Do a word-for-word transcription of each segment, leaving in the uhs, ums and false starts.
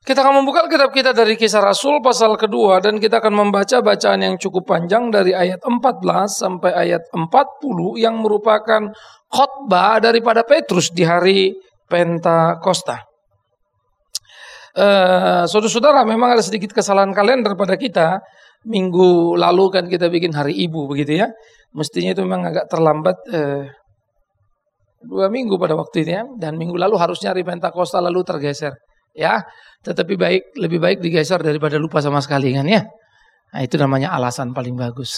Kita akan membuka kitab kita dari Kisah Rasul pasal kedua dan kita akan membaca bacaan yang cukup panjang dari ayat empat belas sampai ayat empat puluh yang merupakan khotbah daripada Petrus di hari Pentakosta. Uh, saudara-saudara, memang ada sedikit kesalahan kalender pada kita. Minggu lalu kan kita bikin hari ibu begitu ya. Mestinya itu memang agak terlambat uh, dua minggu pada waktu itu ya. Dan minggu lalu harusnya hari Pentakosta lalu tergeser. Ya, tetapi baik lebih baik digeser daripada lupa sama sekali kan ya. Nah, itu namanya alasan paling bagus.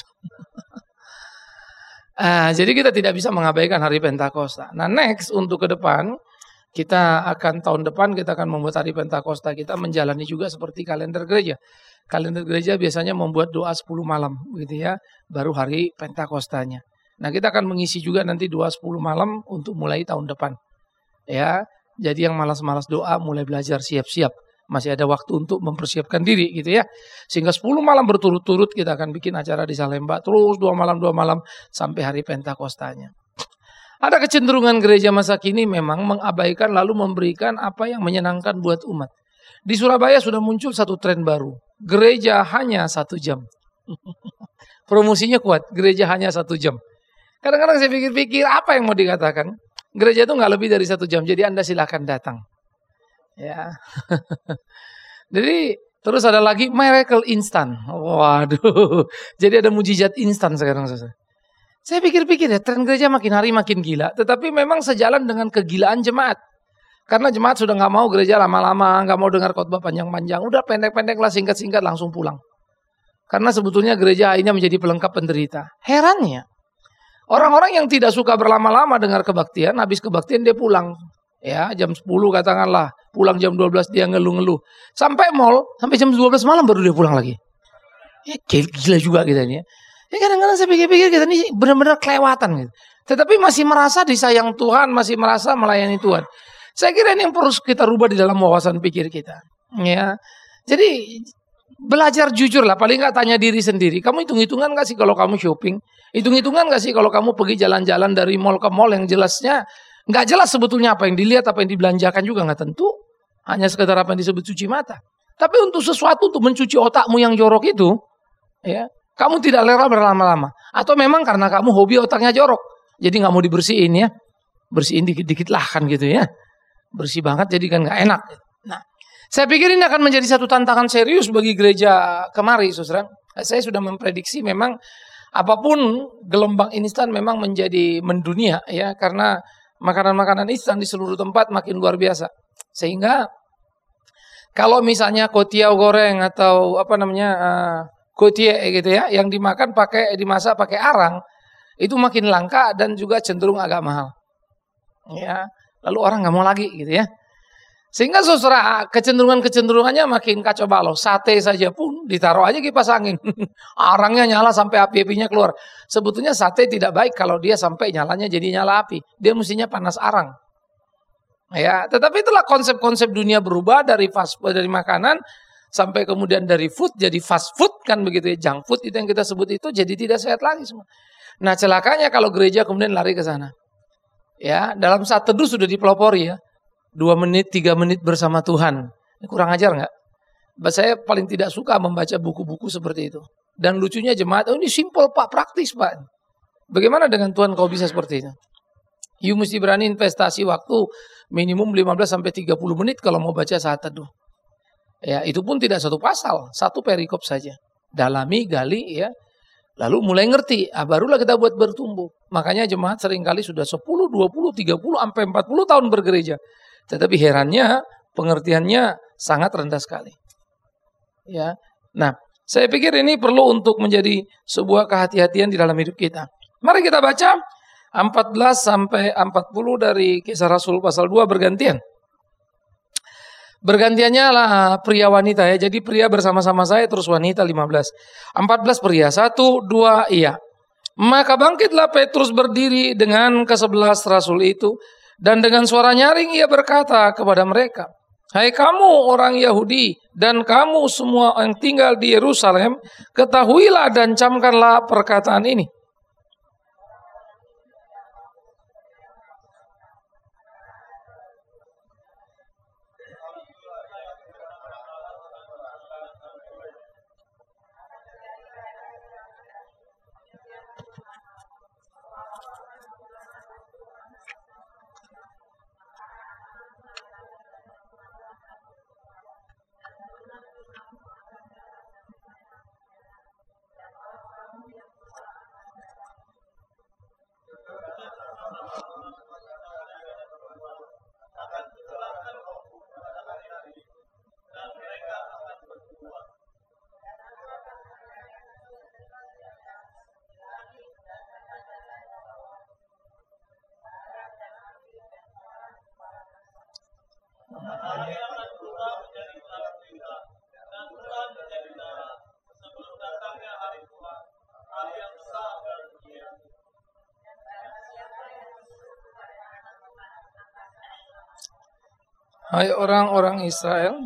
uh, jadi kita tidak bisa mengabaikan hari Pentakosta. Nah, next untuk ke depan kita akan tahun depan kita akan membuat hari Pentakosta. Kita menjalani juga seperti kalender gereja. Kalender gereja biasanya membuat doa sepuluh malam gitu ya, baru hari Pentakostanya. Nah, kita akan mengisi juga nanti doa sepuluh malam untuk mulai tahun depan. Ya. Jadi yang malas-malas doa mulai belajar siap-siap. Masih ada waktu untuk mempersiapkan diri gitu ya. Sehingga sepuluh malam berturut-turut kita akan bikin acara di Salemba. Terus dua malam, dua malam sampai hari Pentakostanya. Ada kecenderungan gereja masa kini memang mengabaikan lalu memberikan apa yang menyenangkan buat umat. Di Surabaya sudah muncul satu tren baru. Gereja hanya satu jam. Promosinya kuat. Gereja hanya satu jam. Kadang-kadang saya pikir-pikir apa yang mau dikatakan. Gereja itu nggak lebih dari satu jam, jadi Anda silakan datang. Ya, jadi terus ada lagi miracle instan. Waduh, jadi ada mujizat instan sekarang. Saya pikir-pikir ya, tren gereja makin hari makin gila. Tetapi memang sejalan dengan kegilaan jemaat. Karena jemaat sudah nggak mau gereja lama-lama, nggak mau dengar khotbah panjang-panjang. Udah pendek-pendek lah, singkat-singkat langsung pulang. Karena sebetulnya gereja akhirnya menjadi pelengkap penderita. Herannya. Orang-orang yang tidak suka berlama-lama dengar kebaktian, habis kebaktian dia pulang. Ya, jam sepuluh katakanlah, pulang jam dua belas dia ngeluh-ngeluh. Sampai mall, sampai jam dua belas malam baru dia pulang lagi. Ya, gila juga kita ini ya. Ya kadang-kadang saya pikir-pikir kita ini benar-benar kelewatan gitu. Tetapi masih merasa disayang Tuhan, masih merasa melayani Tuhan. Saya kira ini yang perlu kita rubah di dalam wawasan pikir kita. Ya. Jadi belajar jujur lah, paling nggak tanya diri sendiri. Kamu hitung-hitungan nggak sih kalau kamu shopping? Hitung-hitungan nggak sih kalau kamu pergi jalan-jalan dari mall ke mall yang jelasnya nggak jelas sebetulnya apa yang dilihat, apa yang dibelanjakan juga nggak tentu. Hanya sekedar apa yang disebut cuci mata. Tapi untuk sesuatu untuk mencuci otakmu yang jorok itu, ya kamu tidak rela berlama-lama. Atau memang karena kamu hobi otaknya jorok, jadi nggak mau dibersihin ya, bersihin dikit-dikit lah kan gitu ya. Bersih banget jadi kan nggak enak. Nah, saya pikir ini akan menjadi satu tantangan serius bagi gereja kemari, saudara. Saya sudah memprediksi memang apapun gelombang instan memang menjadi mendunia ya, karena makanan-makanan instan di seluruh tempat makin luar biasa. Sehingga kalau misalnya kotiau goreng atau apa namanya uh, kotie gitu ya, yang dimakan pakai dimasak pakai arang, itu makin langka dan juga cenderung agak mahal. Ya, lalu orang nggak mau lagi gitu ya. Sehingga saudara kecenderungan-kecenderungannya makin kacau balau. Sate saja pun ditaruh aja kipas angin. Arangnya nyala sampai api-apinya keluar. Sebetulnya sate tidak baik kalau dia sampai nyalanya jadi nyala api. Dia mestinya panas arang. Ya, tetapi itulah konsep-konsep dunia berubah dari fast food, dari makanan sampai kemudian dari food jadi fast food kan begitu ya. Junk food itu yang kita sebut itu jadi tidak sehat lagi semua. Nah, celakanya kalau gereja kemudian lari ke sana. Ya, dalam saat teduh sudah dipelopori ya. Dua menit, tiga menit bersama Tuhan. Ini kurang ajar nggak? Saya paling tidak suka membaca buku-buku seperti itu. Dan lucunya jemaat, oh ini simple Pak, praktis Pak. Bagaimana dengan Tuhan kau bisa seperti itu? You mesti berani investasi waktu minimum lima belas sampai tiga puluh menit kalau mau baca saat teduh. Ya, itu pun tidak satu pasal, satu perikop saja. Dalami, gali ya. Lalu mulai ngerti, ah, barulah kita buat bertumbuh. Makanya jemaat seringkali sudah sepuluh, dua puluh, tiga puluh, sampai empat puluh tahun bergereja. Tetapi herannya pengertiannya sangat rendah sekali. Ya. Nah, saya pikir ini perlu untuk menjadi sebuah kehati-hatian di dalam hidup kita. Mari kita baca empat belas sampai empat puluh dari Kisah Rasul pasal dua bergantian. Bergantiannya lah pria wanita ya. Jadi pria bersama-sama saya terus wanita lima belas. empat belas pria, satu, dua, iya. Maka bangkitlah Petrus berdiri dengan kesebelas rasul itu. Dan dengan suara nyaring ia berkata kepada mereka, hai kamu orang Yahudi dan kamu semua yang tinggal di Yerusalem, ketahuilah dan camkanlah perkataan ini. Hai orang-orang Israel,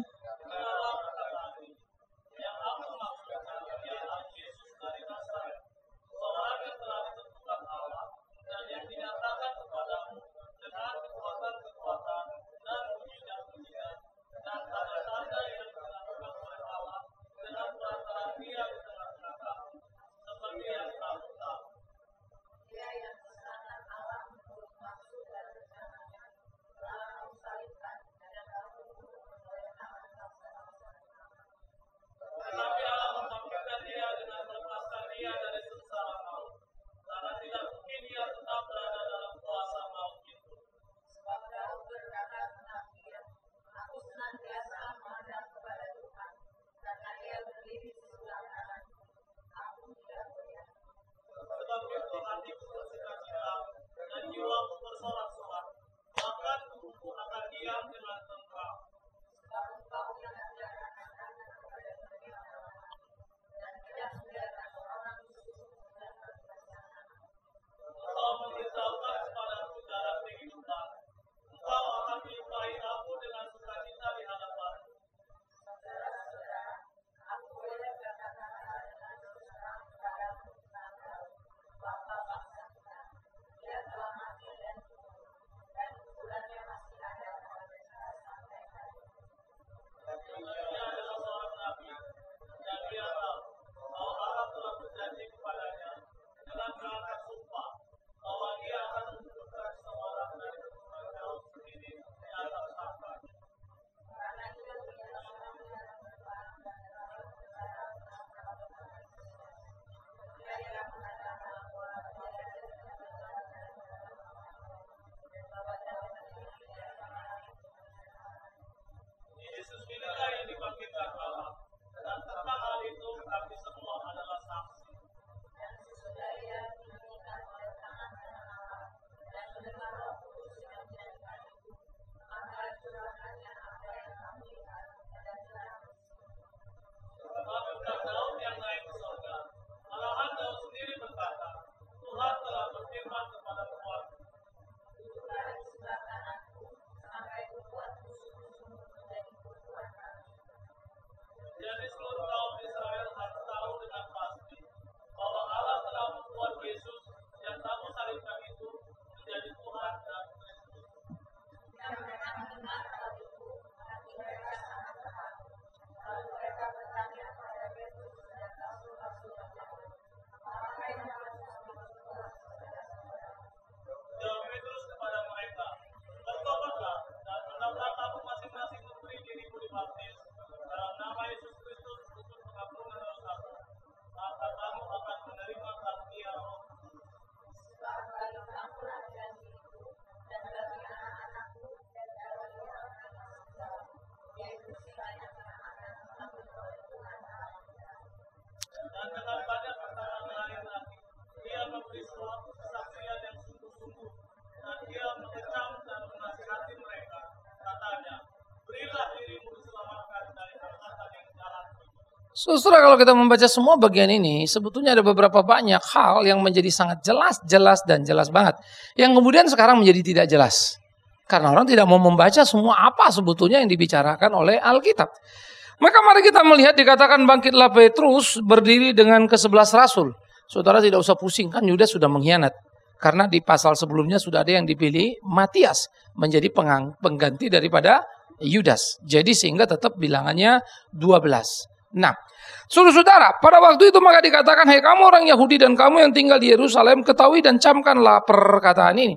Saudara, kalau kita membaca semua bagian ini, sebetulnya ada beberapa banyak hal yang menjadi sangat jelas, jelas, dan jelas banget. Yang kemudian sekarang menjadi tidak jelas. Karena orang tidak mau membaca semua apa sebetulnya yang dibicarakan oleh Alkitab. Maka mari kita melihat dikatakan bangkitlah Petrus berdiri dengan kesebelas rasul. Saudara tidak usah pusing, kan Yudas sudah mengkhianat. Karena di pasal sebelumnya sudah ada yang dipilih Matias menjadi pengganti daripada Yudas. Jadi sehingga tetap bilangannya dua belas. Nah, saudara-saudara, pada waktu itu maka dikatakan, hai kamu orang Yahudi dan kamu yang tinggal di Yerusalem, ketahui dan camkanlah perkataan ini.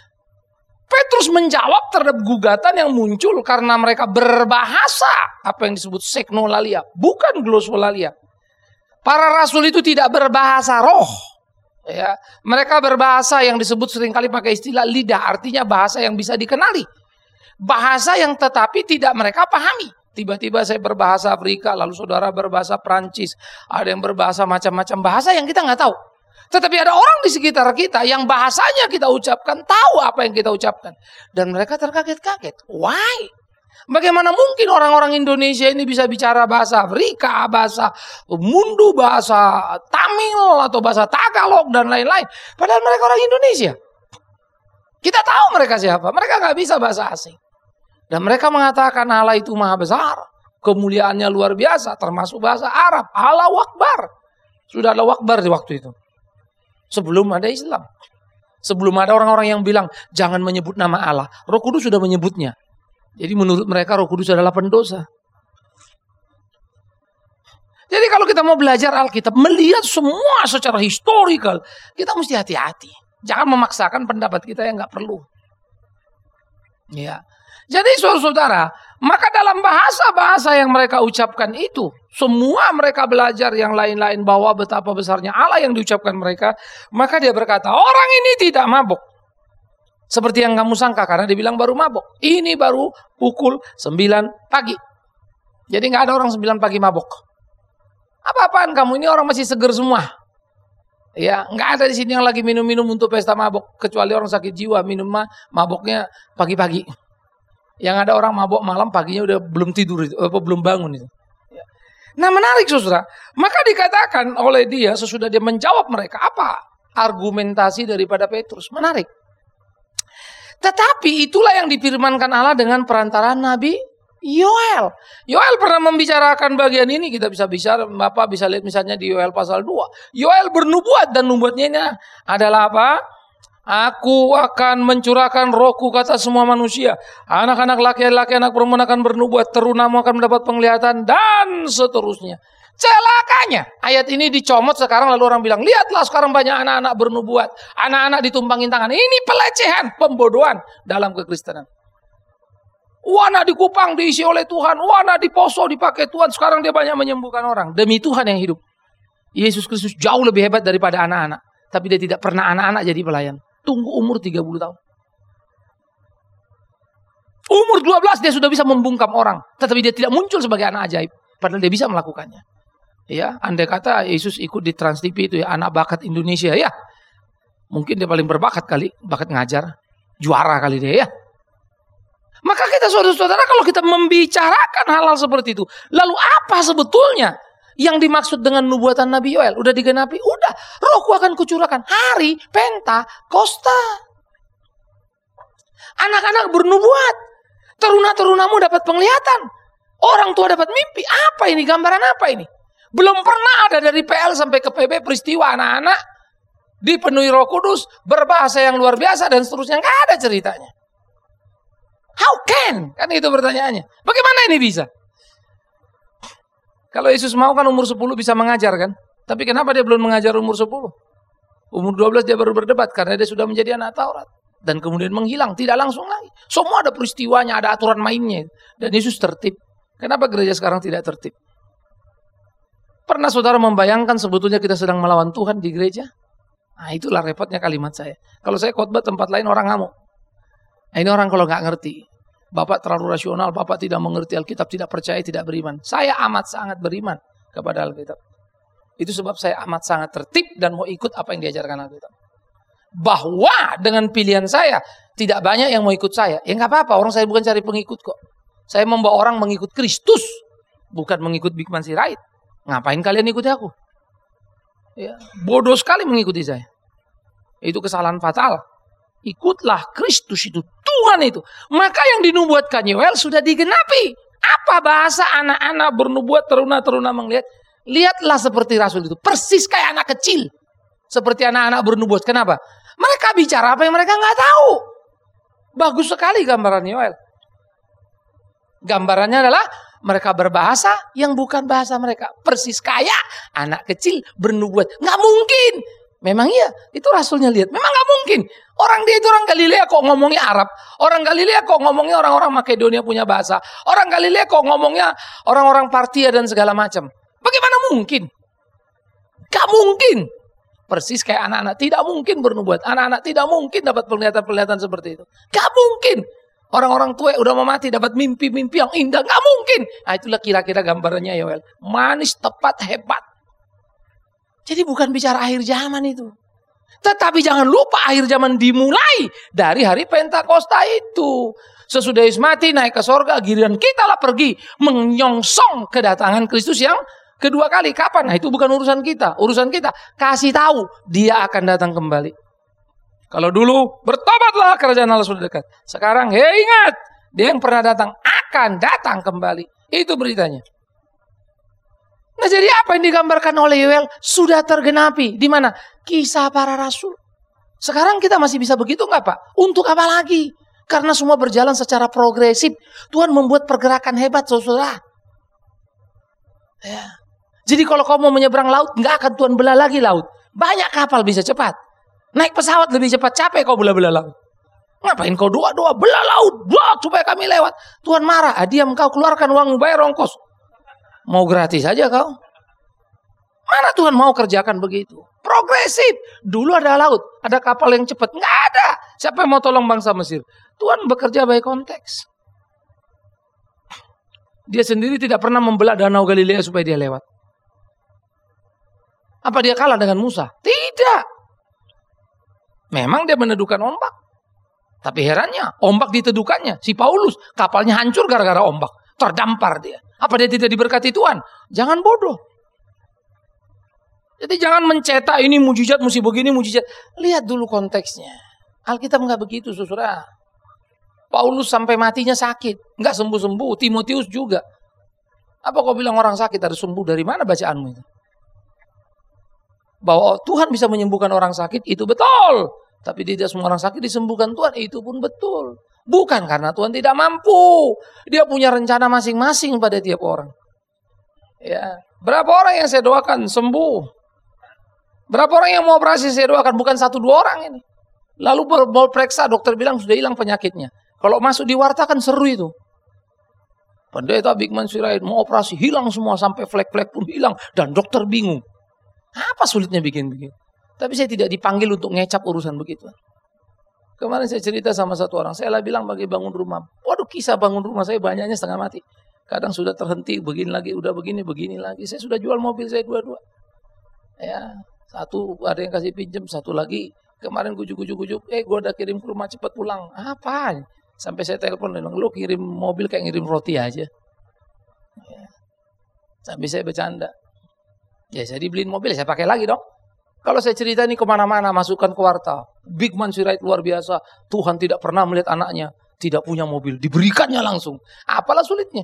Petrus menjawab terhadap gugatan yang muncul karena mereka berbahasa apa yang disebut seknolalia, bukan glosolalia. Para rasul itu tidak berbahasa roh. Ya, mereka berbahasa yang disebut seringkali pakai istilah lidah, artinya bahasa yang bisa dikenali. Bahasa yang tetapi tidak mereka pahami. Tiba-tiba saya berbahasa Afrika, lalu saudara berbahasa Prancis, ada yang berbahasa macam-macam bahasa yang kita nggak tahu. Tetapi ada orang di sekitar kita yang bahasanya kita ucapkan, tahu apa yang kita ucapkan. Dan mereka terkaget-kaget. Why? Bagaimana mungkin orang-orang Indonesia ini bisa bicara bahasa Afrika, bahasa Mundu, bahasa Tamil, atau bahasa Tagalog, dan lain-lain. Padahal mereka orang Indonesia. Kita tahu mereka siapa, mereka nggak bisa bahasa asing. Dan mereka mengatakan Allah itu maha besar. Kemuliaannya luar biasa. Termasuk bahasa Arab. Allahu Akbar. Sudah Allahu Akbar di waktu itu. Sebelum ada Islam. Sebelum ada orang-orang yang bilang jangan menyebut nama Allah. Roh Kudus sudah menyebutnya. Jadi menurut mereka Roh Kudus adalah pendosa. Jadi kalau kita mau belajar Alkitab, melihat semua secara historical, kita mesti hati-hati. Jangan memaksakan pendapat kita yang nggak perlu. Ya. Jadi saudara-saudara, maka dalam bahasa-bahasa yang mereka ucapkan itu, semua mereka belajar yang lain-lain bahwa betapa besarnya Allah yang diucapkan mereka, maka dia berkata, orang ini tidak mabuk. Seperti yang kamu sangka, karena dia bilang baru mabuk. Ini baru pukul sembilan pagi. Jadi nggak ada orang sembilan pagi mabuk. Apa-apaan kamu, ini orang masih seger semua. Ya, nggak ada di sini yang lagi minum-minum untuk pesta mabuk, kecuali orang sakit jiwa minum mabuknya pagi-pagi. Yang ada orang mabuk malam, paginya udah belum tidur itu, apa belum bangun itu. Ya. Nah, menarik saudara. Maka dikatakan oleh dia sesudah dia menjawab mereka, apa argumentasi daripada Petrus? Menarik. Tetapi itulah yang difirmankan Allah dengan perantara Nabi Yoel. Yoel pernah membicarakan bagian ini. Kita bisa bicara, Bapak bisa lihat misalnya di Yoel pasal dua. Yoel bernubuat dan nubuatnya ini adalah apa? Aku akan mencurahkan rohku kata semua manusia. Anak-anak laki-laki, anak perempuan akan bernubuat. Terunamu akan mendapat penglihatan dan seterusnya. Celakanya ayat ini dicomot sekarang lalu orang bilang, lihatlah sekarang banyak anak-anak bernubuat. Anak-anak ditumpangin tangan. Ini pelecehan, pembodohan dalam kekristenan. Wana dikupang diisi oleh Tuhan. Wana diposo dipakai Tuhan. Sekarang dia banyak menyembuhkan orang. Demi Tuhan yang hidup. Yesus Kristus jauh lebih hebat daripada anak-anak. Tapi dia tidak pernah anak-anak jadi pelayan. Tunggu umur tiga puluh tahun. Umur dua belas dia sudah bisa membungkam orang. Tetapi dia tidak muncul sebagai anak ajaib. Padahal dia bisa melakukannya. Ya, andai kata Yesus ikut di Trans T V itu ya, anak bakat Indonesia ya. Mungkin dia paling berbakat kali. Bakat ngajar. Juara kali dia ya. Maka kita saudara-saudara kalau kita membicarakan hal-hal seperti itu. Lalu apa sebetulnya yang dimaksud dengan nubuatan Nabi Yoel? Udah digenapi? Udah. Rohku akan kucurahkan. Hari Pentakosta. Anak-anak bernubuat. Teruna-terunamu dapat penglihatan. Orang tua dapat mimpi. Apa ini? Gambaran apa ini? Belum pernah ada dari P L sampai ke P B peristiwa anak-anak dipenuhi Roh Kudus. Berbahasa yang luar biasa dan seterusnya. Nggak ada ceritanya. How can? Kan itu pertanyaannya. Bagaimana ini bisa? Kalau Yesus mau kan umur sepuluh bisa mengajar kan? Tapi kenapa dia belum mengajar umur sepuluh? Umur dua belas dia baru berdebat karena dia sudah menjadi anak Taurat. Dan kemudian menghilang, tidak langsung lagi. Semua ada peristiwanya, ada aturan mainnya. Dan Yesus tertib. Kenapa gereja sekarang tidak tertib? Pernah saudara membayangkan sebetulnya kita sedang melawan Tuhan di gereja? Nah itulah repotnya kalimat saya. Kalau saya khotbah tempat lain orang ngamuk. Nah, ini orang kalau nggak ngerti. Bapak terlalu rasional, Bapak tidak mengerti Alkitab, tidak percaya, tidak beriman. Saya amat sangat beriman kepada Alkitab. Itu sebab saya amat sangat tertib dan mau ikut apa yang diajarkan Alkitab. Bahwa dengan pilihan saya, tidak banyak yang mau ikut saya. Ya nggak apa-apa, orang saya bukan cari pengikut kok. Saya membawa orang mengikut Kristus, bukan mengikut Bigman Sirait. Ngapain kalian ikuti aku? Ya, bodoh sekali mengikuti saya. Itu kesalahan fatal. Ikutlah Kristus itu, Tuhan itu. Maka yang dinubuatkan Yoel sudah digenapi. Apa bahasa anak-anak bernubuat, teruna-teruna melihat? Lihatlah seperti Rasul itu. Persis kayak anak kecil. Seperti anak-anak bernubuat. Kenapa? Mereka bicara apa yang mereka nggak tahu. Bagus sekali gambaran Yoel. Gambarannya adalah mereka berbahasa yang bukan bahasa mereka. Persis kayak anak kecil bernubuat. Nggak mungkin. Memang iya, itu Rasulnya lihat. Memang nggak mungkin. Orang dia itu orang Galilea kok ngomongnya Arab. Orang Galilea kok ngomongnya orang-orang Makedonia punya bahasa. Orang Galilea kok ngomongnya orang-orang Partia dan segala macam. Bagaimana mungkin? Gak mungkin. Persis kayak anak-anak tidak mungkin bernubuat. Anak-anak tidak mungkin dapat penglihatan-penglihatan seperti itu. Gak mungkin. Orang-orang tua udah mau mati dapat mimpi-mimpi yang indah. Gak mungkin. Nah itulah kira-kira gambarannya Yoel. Manis, tepat, hebat. Jadi bukan bicara akhir zaman itu. Tetapi jangan lupa akhir zaman dimulai dari hari Pentakosta itu. Sesudah Yesus mati naik ke sorga, giliran kita lah pergi menyongsong kedatangan Kristus yang kedua kali. Kapan? Nah itu bukan urusan kita. Urusan kita kasih tahu dia akan datang kembali. Kalau dulu bertobatlah kerajaan Allah sudah dekat. Sekarang hei ingat Dia yang pernah datang akan datang kembali. Itu beritanya. Nah, jadi apa yang digambarkan oleh Yoel sudah tergenapi. Di mana? Kisah para rasul. Sekarang kita masih bisa begitu nggak Pak? Untuk apa lagi? Karena semua berjalan secara progresif. Tuhan membuat pergerakan hebat, saudara. Ya. Jadi kalau kau mau menyeberang laut, nggak akan Tuhan belah lagi laut. Banyak kapal bisa cepat. Naik pesawat lebih cepat. Capek kau belah-belah laut. Ngapain kau doa-doa belah laut, buat supaya kami lewat. Tuhan marah. Ah, diam kau, keluarkan uang, bayar ongkos. Mau gratis aja kau. Mana Tuhan mau kerjakan begitu? Progresif. Dulu ada laut, ada kapal yang cepat. Nggak ada. Siapa yang mau tolong bangsa Mesir? Tuhan bekerja by konteks. Dia sendiri tidak pernah membelah danau Galilea supaya dia lewat. Apa dia kalah dengan Musa? Tidak. Memang dia meneduhkan ombak. Tapi herannya, ombak diteduhkannya. Si Paulus, kapalnya hancur gara-gara ombak. Terdampar dia. Apa dia tidak diberkati Tuhan? Jangan bodoh. Jadi jangan mencetak ini mujizat, mesti begini mujizat. Lihat dulu konteksnya. Alkitab nggak begitu, saudara. Paulus sampai matinya sakit. Nggak sembuh-sembuh. Timotius juga. Apa kau bilang orang sakit harus sembuh? Dari mana bacaanmu itu? Bahwa Tuhan bisa menyembuhkan orang sakit, itu betul. Tapi tidak semua orang sakit disembuhkan Tuhan, itu pun betul. Bukan karena Tuhan tidak mampu. Dia punya rencana masing-masing pada tiap orang. Ya, berapa orang yang saya doakan sembuh? Berapa orang yang mau operasi saya doakan? Bukan satu dua orang ini. Lalu mau periksa, dokter bilang sudah hilang penyakitnya. Kalau masuk di warta kan seru itu. Pendeta Bigman Sirait mau operasi, hilang semua sampai flek-flek pun hilang. Dan dokter bingung. Apa sulitnya bikin begitu? Tapi saya tidak dipanggil untuk ngecap urusan begitu. Kemarin saya cerita sama satu orang. Saya lah bilang bagi bangun rumah. Waduh, kisah bangun rumah saya banyaknya setengah mati. Kadang sudah terhenti, begini lagi, udah begini, begini lagi. Saya sudah jual mobil saya dua-dua. Ya, satu ada yang kasih pinjam, satu lagi kemarin gujuk-gujuk-gujuk. Eh, gue udah kirim ke rumah, cepat pulang. Apa? Sampai saya telepon, bilang, lu kirim mobil kayak ngirim roti aja. Ya. Sampai saya bercanda. Ya, saya dibeliin mobil, saya pakai lagi dong. Kalau saya cerita ini kemana-mana, masukkan ke warta. Bigman Sirait luar biasa. Tuhan tidak pernah melihat anaknya tidak punya mobil. Diberikannya langsung. Apalah sulitnya.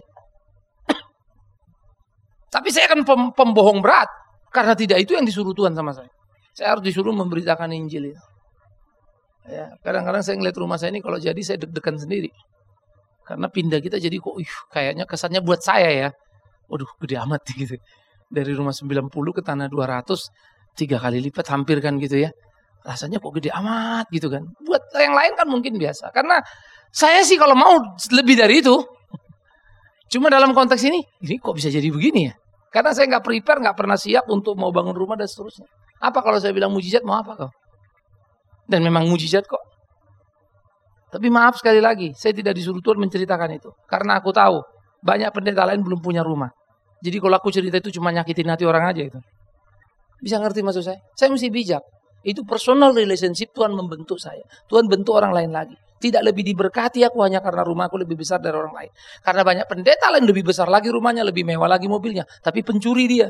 Tapi saya akan pem pembohong berat. Karena tidak itu yang disuruh Tuhan sama saya. Saya harus disuruh memberitakan Injil itu. Ya, kadang-kadang saya ngeliat rumah saya ini kalau jadi saya deg-degan sendiri. Karena pindah kita jadi kok ih, kayaknya kesannya buat saya ya. Waduh, gede amat gitu. Dari rumah sembilan puluh ke tanah dua ratus. Tiga kali lipat hampir kan gitu ya. Rasanya kok gede amat gitu kan. Buat yang lain kan mungkin biasa. Karena saya sih kalau mau lebih dari itu. Cuma dalam konteks ini, ini kok bisa jadi begini ya. Karena saya nggak prepare, nggak pernah siap untuk mau bangun rumah dan seterusnya. Apa kalau saya bilang mujizat, mau apa kau? Dan memang mujizat kok. Tapi maaf sekali lagi, saya tidak disuruh Tuhan menceritakan itu. Karena aku tahu, banyak pendeta lain belum punya rumah. Jadi kalau aku cerita itu cuma nyakitin hati orang aja itu. Bisa ngerti maksud saya? Saya mesti bijak. Itu personal relationship Tuhan membentuk saya. Tuhan bentuk orang lain lagi. Tidak lebih diberkati aku hanya karena rumahku lebih besar dari orang lain. Karena banyak pendeta lain lebih besar lagi rumahnya, lebih mewah lagi mobilnya. Tapi pencuri dia.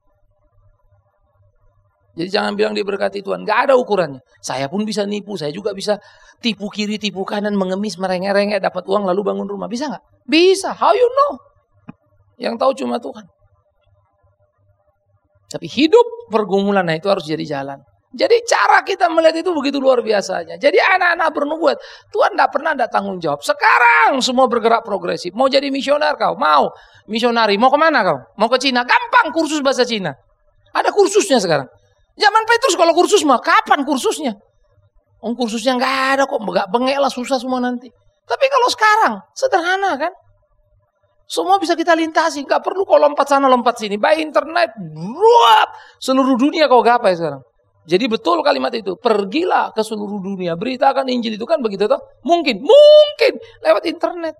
Jadi jangan bilang diberkati Tuhan. Gak ada ukurannya. Saya pun bisa nipu. Saya juga bisa tipu kiri, tipu kanan, mengemis, merengek-rengek, dapat uang lalu bangun rumah. Bisa gak? Bisa. How you know? Yang tahu cuma Tuhan. Tapi hidup pergumulan, nah itu harus jadi jalan. Jadi cara kita melihat itu begitu luar biasanya. Jadi anak-anak bernubuat, Tuhan tidak pernah ada tanggung jawab. Sekarang semua bergerak progresif. Mau jadi misioner kau? Mau. Misionari, mau kemana kau? Mau ke Cina? Gampang kursus bahasa Cina. Ada kursusnya sekarang. Zaman Petrus kalau kursus mah, kapan kursusnya? Oh, kursusnya nggak ada kok, nggak bengek lah, susah semua nanti. Tapi kalau sekarang, sederhana kan? Semua bisa kita lintasi, nggak perlu kau lompat sana lompat sini. By internet, ruap seluruh dunia kau gapai sekarang. Jadi betul kalimat itu, pergilah ke seluruh dunia, beritakan Injil itu kan begitu toh? Mungkin, mungkin lewat internet.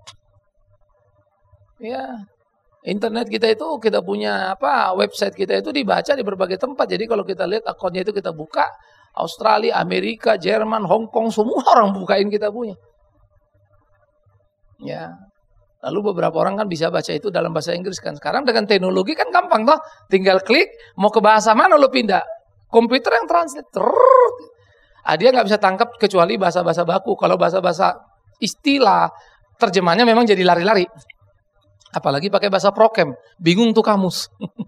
Ya, internet kita itu kita punya apa? Website kita itu dibaca di berbagai tempat. Jadi kalau kita lihat akunnya itu kita buka, Australia, Amerika, Jerman, Hong Kong, semua orang bukain kita punya. Ya. Lalu beberapa orang kan bisa baca itu dalam bahasa Inggris kan. Sekarang dengan teknologi kan gampang toh. Tinggal klik, mau ke bahasa mana lo pindah. Komputer yang translate. Ah, dia nggak bisa tangkap kecuali bahasa-bahasa baku. Kalau bahasa-bahasa istilah, terjemahannya memang jadi lari-lari. Apalagi pakai bahasa prokem, bingung tuh kamus.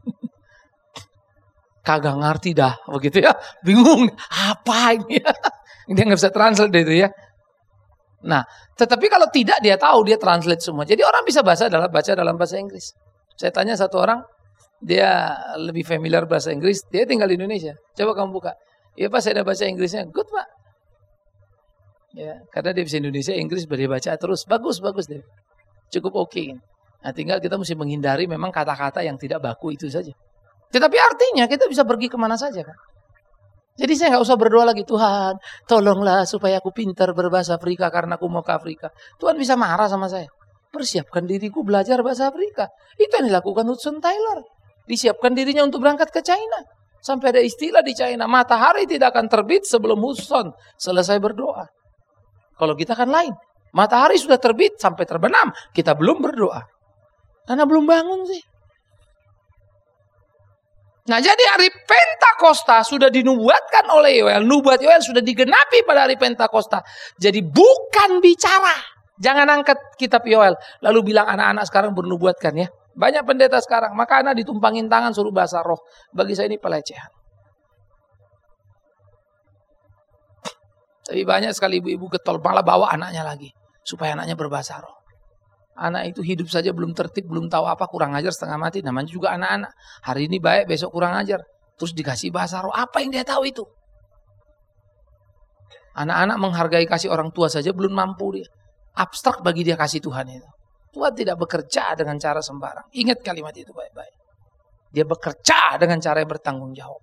Kagak ngerti dah, begitu ya, bingung, apa ini ya? Dia nggak bisa translate itu ya. Nah, tetapi kalau tidak dia tahu, dia translate semua. Jadi orang bisa baca dalam baca dalam bahasa Inggris. Saya tanya satu orang, dia lebih familiar bahasa Inggris, dia tinggal di Indonesia. Coba kamu buka. Iya Pak, saya ada baca Inggrisnya. Good Pak. Ya, karena dia bisa Indonesia, Inggris dia baca terus. Bagus, bagus deh. Cukup oke. Okay. Nah, tinggal kita mesti menghindari memang kata-kata yang tidak baku itu saja. Tetapi artinya kita bisa pergi kemana saja kan. Jadi saya nggak usah berdoa lagi, Tuhan tolonglah supaya aku pintar berbahasa Afrika karena aku mau ke Afrika. Tuhan bisa marah sama saya. Persiapkan diriku belajar bahasa Afrika. Itu yang dilakukan Hudson Taylor. Disiapkan dirinya untuk berangkat ke China. Sampai ada istilah di China, matahari tidak akan terbit sebelum Hudson selesai berdoa. Kalau kita kan lain. Matahari sudah terbit sampai terbenam, kita belum berdoa. Karena belum bangun sih. Nah jadi hari Pentakosta sudah dinubuatkan oleh Yoel. Nubuat Yoel sudah digenapi pada hari Pentakosta. Jadi bukan bicara. Jangan angkat kitab Yoel. Lalu bilang anak-anak sekarang bernubuatkan ya. Banyak pendeta sekarang. Maka anak ditumpangin tangan suruh bahasa roh. Bagi saya ini pelecehan. Tapi banyak sekali ibu-ibu getol. Malah bawa anaknya lagi. Supaya anaknya berbahasa roh. Anak itu hidup saja belum tertib, belum tahu apa, kurang ajar setengah mati. Namanya juga anak-anak. Hari ini baik, besok kurang ajar. Terus dikasih bahasa roh. Apa yang dia tahu itu? Anak-anak menghargai kasih orang tua saja belum mampu dia. Abstrak bagi dia kasih Tuhan itu. Tuhan tidak bekerja dengan cara sembarang. Ingat kalimat itu baik-baik. Dia bekerja dengan cara yang bertanggung jawab.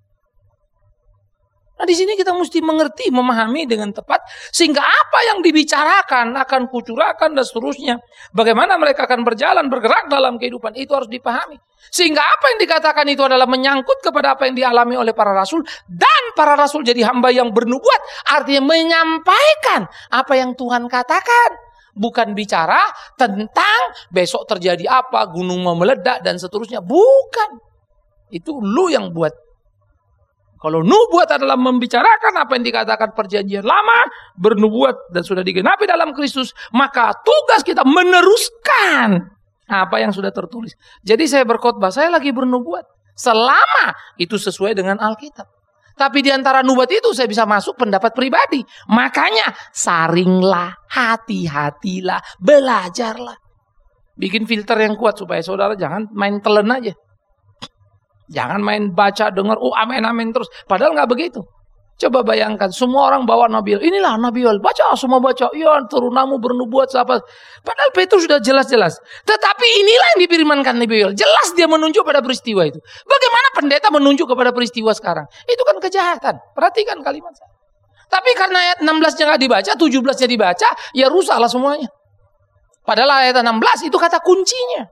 Nah di sini kita mesti mengerti, memahami dengan tepat sehingga apa yang dibicarakan akan kucurahkan dan seterusnya. Bagaimana mereka akan berjalan, bergerak dalam kehidupan itu harus dipahami. Sehingga apa yang dikatakan itu adalah menyangkut kepada apa yang dialami oleh para rasul dan para rasul jadi hamba yang bernubuat, artinya menyampaikan apa yang Tuhan katakan. Bukan bicara tentang besok terjadi apa, gunung mau meledak dan seterusnya. Bukan. Itu lu yang buat. Kalau nubuat adalah membicarakan apa yang dikatakan perjanjian lama, bernubuat dan sudah digenapi dalam Kristus, maka tugas kita meneruskan apa yang sudah tertulis. Jadi saya berkhotbah, saya lagi bernubuat. Selama itu sesuai dengan Alkitab. Tapi di antara nubuat itu saya bisa masuk pendapat pribadi. Makanya saringlah, hati-hatilah, belajarlah. Bikin filter yang kuat supaya saudara jangan main telan aja. Jangan main baca, dengar, oh amin amin terus. Padahal nggak begitu. Coba bayangkan, semua orang bawa Nabi Yoel. Inilah Nabi Yoel, baca, semua baca. Ya turunamu bernubuat siapa. Padahal Petrus sudah jelas-jelas. Tetapi inilah yang difirmankan Nabi Yoel. Jelas dia menunjuk pada peristiwa itu. Bagaimana pendeta menunjuk kepada peristiwa sekarang? Itu kan kejahatan. Perhatikan kalimat saya. Tapi karena ayat enam belas-nya nggak dibaca, tujuh belas-nya dibaca, ya rusaklah semuanya. Padahal ayat enam belas itu kata kuncinya.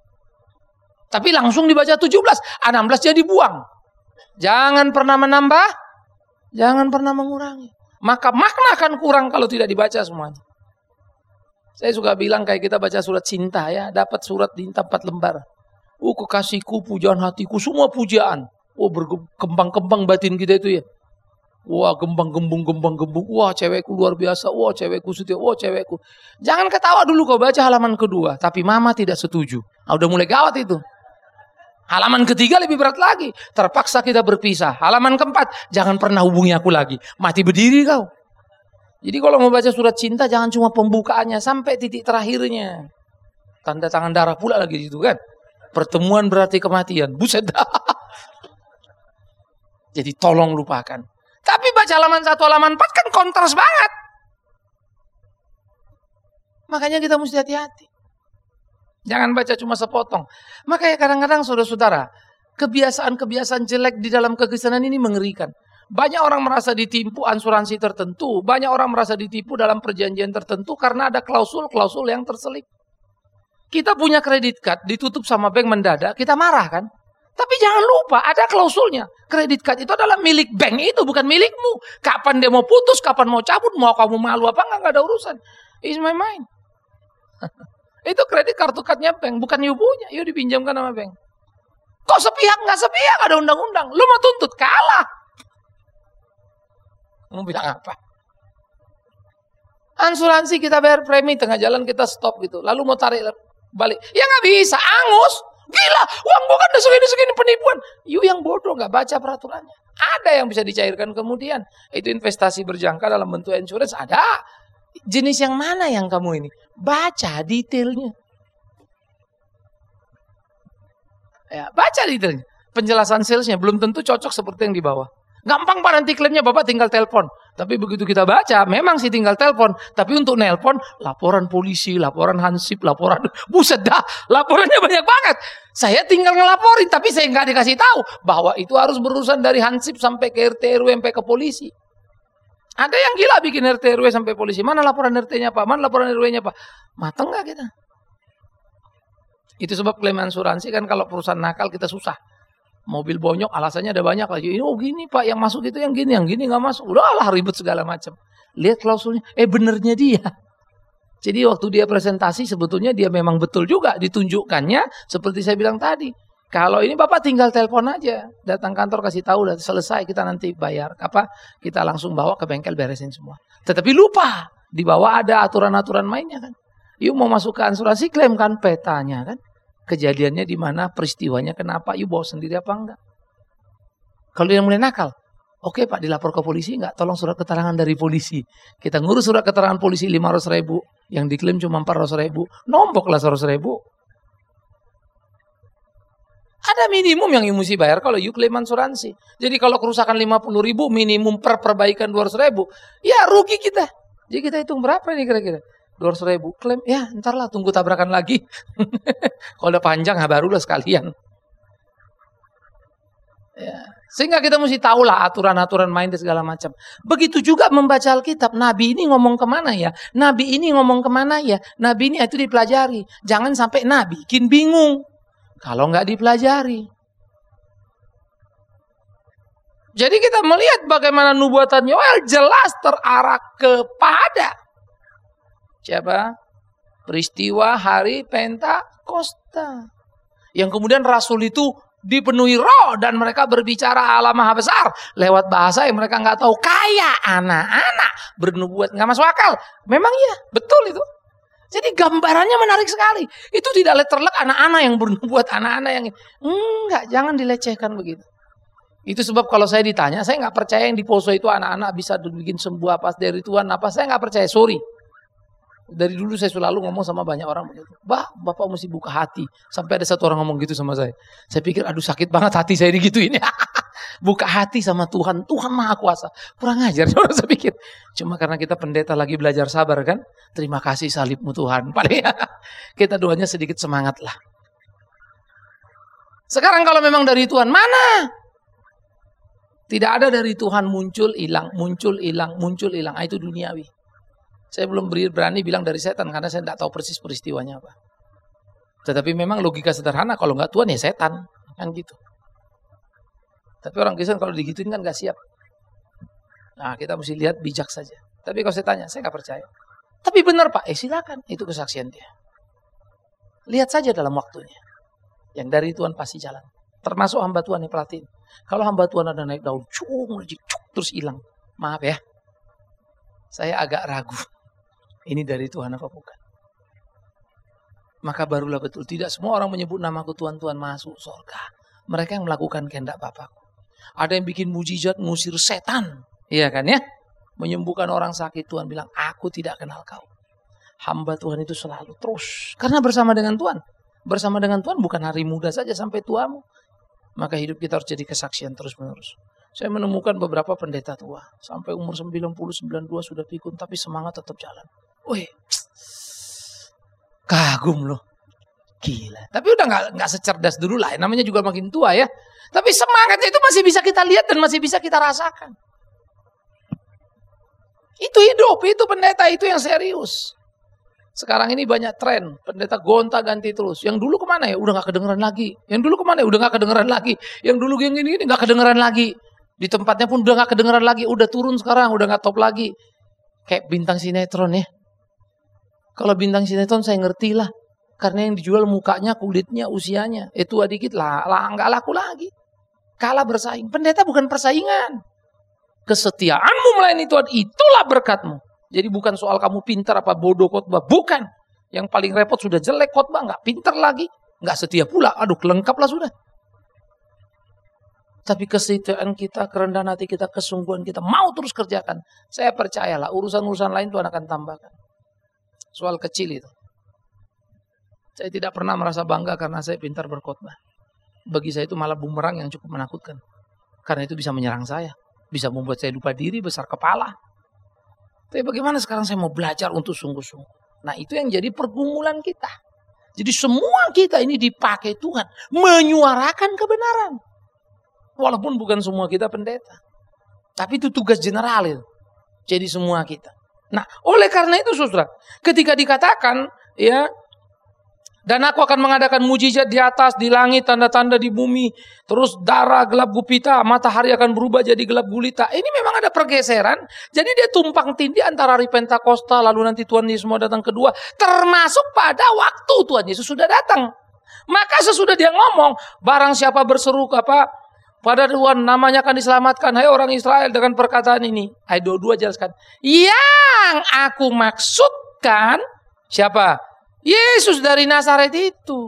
Tapi langsung dibaca tujuh belas, enam belas jadi buang. Jangan pernah menambah, jangan pernah mengurangi. Maka makna akan kurang kalau tidak dibaca semuanya. Saya suka bilang kayak kita baca surat cinta ya, dapat surat di empat lembar. Oh kekasihku, pujaan hatiku, semua pujaan. Oh berkembang-kembang batin kita itu ya. Wah gembang-gembung, gembang-gembung. Wah cewekku luar biasa, wah cewekku setia, wah cewekku. Jangan ketawa dulu kau baca halaman kedua. Tapi mama tidak setuju. Nah, udah mulai gawat itu. Halaman ketiga lebih berat lagi. Terpaksa kita berpisah. Halaman keempat, jangan pernah hubungi aku lagi. Mati berdiri kau. Jadi kalau mau baca surat cinta, jangan cuma pembukaannya sampai titik terakhirnya. Tanda tangan darah pula lagi itu kan. Pertemuan berarti kematian. Buset dah. Jadi tolong lupakan. Tapi baca halaman satu, halaman empat kan kontras banget. Makanya kita mesti hati-hati. Jangan baca cuma sepotong. Makanya kadang-kadang saudara-saudara, kebiasaan-kebiasaan jelek di dalam kekristenan ini mengerikan. Banyak orang merasa ditipu asuransi tertentu. Banyak orang merasa ditipu dalam perjanjian tertentu karena ada klausul-klausul yang terselip. Kita punya kredit card, ditutup sama bank mendadak, kita marah kan? Tapi jangan lupa, ada klausulnya. Kredit card itu adalah milik bank itu, bukan milikmu. Kapan dia mau putus, kapan mau cabut, mau kamu malu apa enggak, enggak ada urusan. It's my mind. Itu kredit kartu cardnya bank, bukan you punya. You dipinjamkan sama bank. Kok sepihak? Nggak sepihak, ada undang-undang. Lu mau tuntut, kalah. Mau bilang apa? Asuransi kita bayar premi, tengah jalan kita stop gitu. Lalu mau tarik balik. Ya nggak bisa, angus. Gila, uang gua kan udah segini-segini penipuan. You yang bodoh, nggak baca peraturannya. Ada yang bisa dicairkan kemudian. Itu investasi berjangka dalam bentuk insurance. Ada. Jenis yang mana yang kamu ini? Baca detailnya. Ya, baca detailnya. Penjelasan salesnya belum tentu cocok seperti yang di bawah. Gampang Pak nanti klaimnya Bapak tinggal telepon. Tapi begitu kita baca, memang sih tinggal telepon. Tapi untuk nelpon, laporan polisi, laporan hansip, laporan... Buset dah, laporannya banyak banget. Saya tinggal ngelaporin, tapi saya nggak dikasih tahu bahwa itu harus berurusan dari hansip sampai ke R T R W sampai ke polisi. Ada yang gila bikin R T R W sampai polisi. Mana laporan R T-nya Pak? Mana laporan R W-nya Pak? Mateng nggak kita? Itu sebab klaim asuransi kan kalau perusahaan nakal kita susah. Mobil bonyok alasannya ada banyak lagi. Ini oh gini Pak, yang masuk itu yang gini, yang gini nggak masuk. Udahlah ribet segala macam. Lihat klausulnya, eh benernya dia. Jadi waktu dia presentasi sebetulnya dia memang betul juga ditunjukkannya seperti saya bilang tadi. Kalau ini Bapak tinggal telepon aja, datang kantor kasih tahu udah selesai, kita nanti bayar. Apa? Kita langsung bawa ke bengkel beresin semua. Tetapi lupa di bawah ada aturan-aturan mainnya kan. Yuk mau masuk ke asuransi klaim kan petanya kan. Kejadiannya di mana, peristiwanya kenapa, yuk bawa sendiri apa enggak. Kalau yang mulai nakal, oke Pak dilapor ke polisi enggak, tolong surat keterangan dari polisi. Kita ngurus surat keterangan polisi lima ratus ribu, yang diklaim cuma empat ratus ribu, nomboklah seratus ribu. Ada minimum yang mesti bayar kalau you klaim asuransi. Jadi kalau kerusakan lima puluh ribu, minimum per perbaikan dua ratus ribu, ya rugi kita. Jadi kita hitung berapa nih kira-kira? dua ratus ribu klaim, ya ntar lah tunggu tabrakan lagi. Kalau udah panjang, ha, barulah sekalian. Ya. Sehingga kita mesti tahu lah aturan-aturan main dan segala macam. Begitu juga membaca Alkitab. Nabi ini ngomong kemana ya? Nabi ini ngomong kemana ya? Nabi ini itu dipelajari. Jangan sampai Nabi bikin bingung. Kalau nggak dipelajari. Jadi kita melihat bagaimana nubuatan Yoel jelas terarah kepada siapa? Peristiwa hari Pentakosta. Yang kemudian Rasul itu dipenuhi roh dan mereka berbicara Allah Maha Besar lewat bahasa yang mereka nggak tahu. Kayak anak-anak bernubuat, nggak masuk akal. Memang iya, betul itu. Jadi gambarannya menarik sekali. Itu tidak letterlek anak-anak yang bernubuat, anak-anak yang enggak, jangan dilecehkan begitu. Itu sebab kalau saya ditanya, saya nggak percaya yang di Poso itu anak-anak bisa bikin sembuh apa dari Tuhan apa. Saya nggak percaya, sorry. Dari dulu saya selalu ngomong sama banyak orang begitu. Bah, Bapak mesti buka hati. Sampai ada satu orang ngomong gitu sama saya. Saya pikir, aduh sakit banget hati saya digituin. Buka hati sama Tuhan. Tuhan Maha Kuasa. Kurang ajar. Saya pikir. Cuma karena kita pendeta lagi belajar sabar kan. Terima kasih salibmu Tuhan. Paling kita doanya sedikit semangat lah. Sekarang kalau memang dari Tuhan, mana? Tidak ada dari Tuhan muncul, hilang, muncul, hilang, muncul, hilang. Ah, itu duniawi. Saya belum berani bilang dari setan karena saya tidak tahu persis peristiwanya apa. Tetapi memang logika sederhana, kalau nggak Tuhan ya setan, kan gitu. Tapi orang Kristen kalau digituin kan nggak siap. Nah kita mesti lihat bijak saja. Tapi kalau saya tanya, saya nggak percaya. Tapi benar Pak, eh silakan, itu kesaksian dia. Lihat saja dalam waktunya. Yang dari Tuhan pasti jalan. Termasuk hamba Tuhan yang perhatiin. Kalau hamba Tuhan ada naik daun, cung, cung, terus hilang. Maaf ya, saya agak ragu. Ini dari Tuhan apa bukan? Maka barulah betul. Tidak semua orang menyebut namaku Tuhan, Tuhan masuk surga. Mereka yang melakukan kehendak Bapakku. Ada yang bikin mujizat ngusir setan. Iya kan ya? Menyembuhkan orang sakit. Tuhan bilang, aku tidak kenal kau. Hamba Tuhan itu selalu terus. Karena bersama dengan Tuhan. Bersama dengan Tuhan bukan hari muda saja sampai tuamu. Maka hidup kita harus jadi kesaksian terus menerus. Saya menemukan beberapa pendeta tua. Sampai umur sembilan puluh, sembilan puluh dua sudah pikun. Tapi semangat tetap jalan. Wih, kagum loh. Gila. Tapi udah gak, gak secerdas dulu lah. Namanya juga makin tua ya. Tapi semangatnya itu masih bisa kita lihat dan masih bisa kita rasakan. Itu hidup, itu pendeta, itu yang serius. Sekarang ini banyak tren. Pendeta gonta ganti terus. Yang dulu kemana ya? Udah gak kedengeran lagi. Yang dulu kemana ya? Udah gak kedengeran lagi. Yang dulu yang ini gak kedengeran lagi. Di tempatnya pun udah gak kedengeran lagi. Udah turun sekarang, udah gak top lagi. Kayak bintang sinetron ya. Kalau bintang sinetron saya ngerti lah. Karena yang dijual mukanya, kulitnya, usianya. Itu dikit lah, lah nggak laku lagi. Kalah bersaing. Pendeta bukan persaingan. Kesetiaanmu melayani Tuhan, itulah berkatmu. Jadi bukan soal kamu pintar apa bodoh khotbah, bukan. Yang paling repot sudah jelek khotbah, nggak pintar lagi, nggak setia pula. Aduh, lengkaplah sudah. Tapi kesetiaan kita, kerendahan hati kita, kesungguhan kita, mau terus kerjakan. Saya percayalah, urusan-urusan lain Tuhan akan tambahkan. Soal kecil itu. Saya tidak pernah merasa bangga karena saya pintar berkhotbah. Bagi saya itu malah bumerang yang cukup menakutkan. Karena itu bisa menyerang saya. Bisa membuat saya lupa diri, besar kepala. Tapi bagaimana sekarang saya mau belajar untuk sungguh-sungguh. Nah itu yang jadi pergumulan kita. Jadi semua kita ini dipakai Tuhan. Menyuarakan kebenaran. Walaupun bukan semua kita pendeta. Tapi itu tugas general itu. Jadi semua kita. Nah oleh karena itu saudara. Ketika dikatakan ya. Dan aku akan mengadakan mujizat di atas, di langit, tanda-tanda di bumi. Terus darah gelap gupita, matahari akan berubah jadi gelap gulita. Ini memang ada pergeseran. Jadi dia tumpang tindih antara hari Pentakosta, lalu nanti Tuhan Yesus mau datang kedua. Termasuk pada waktu Tuhan Yesus sudah datang. Maka sesudah dia ngomong, barang siapa berseru apa pada Tuhan namanya akan diselamatkan. Hai orang Israel dengan perkataan ini. Ayat dua puluh dua jelaskan. Yang aku maksudkan, siapa? Yesus dari Nazaret itu.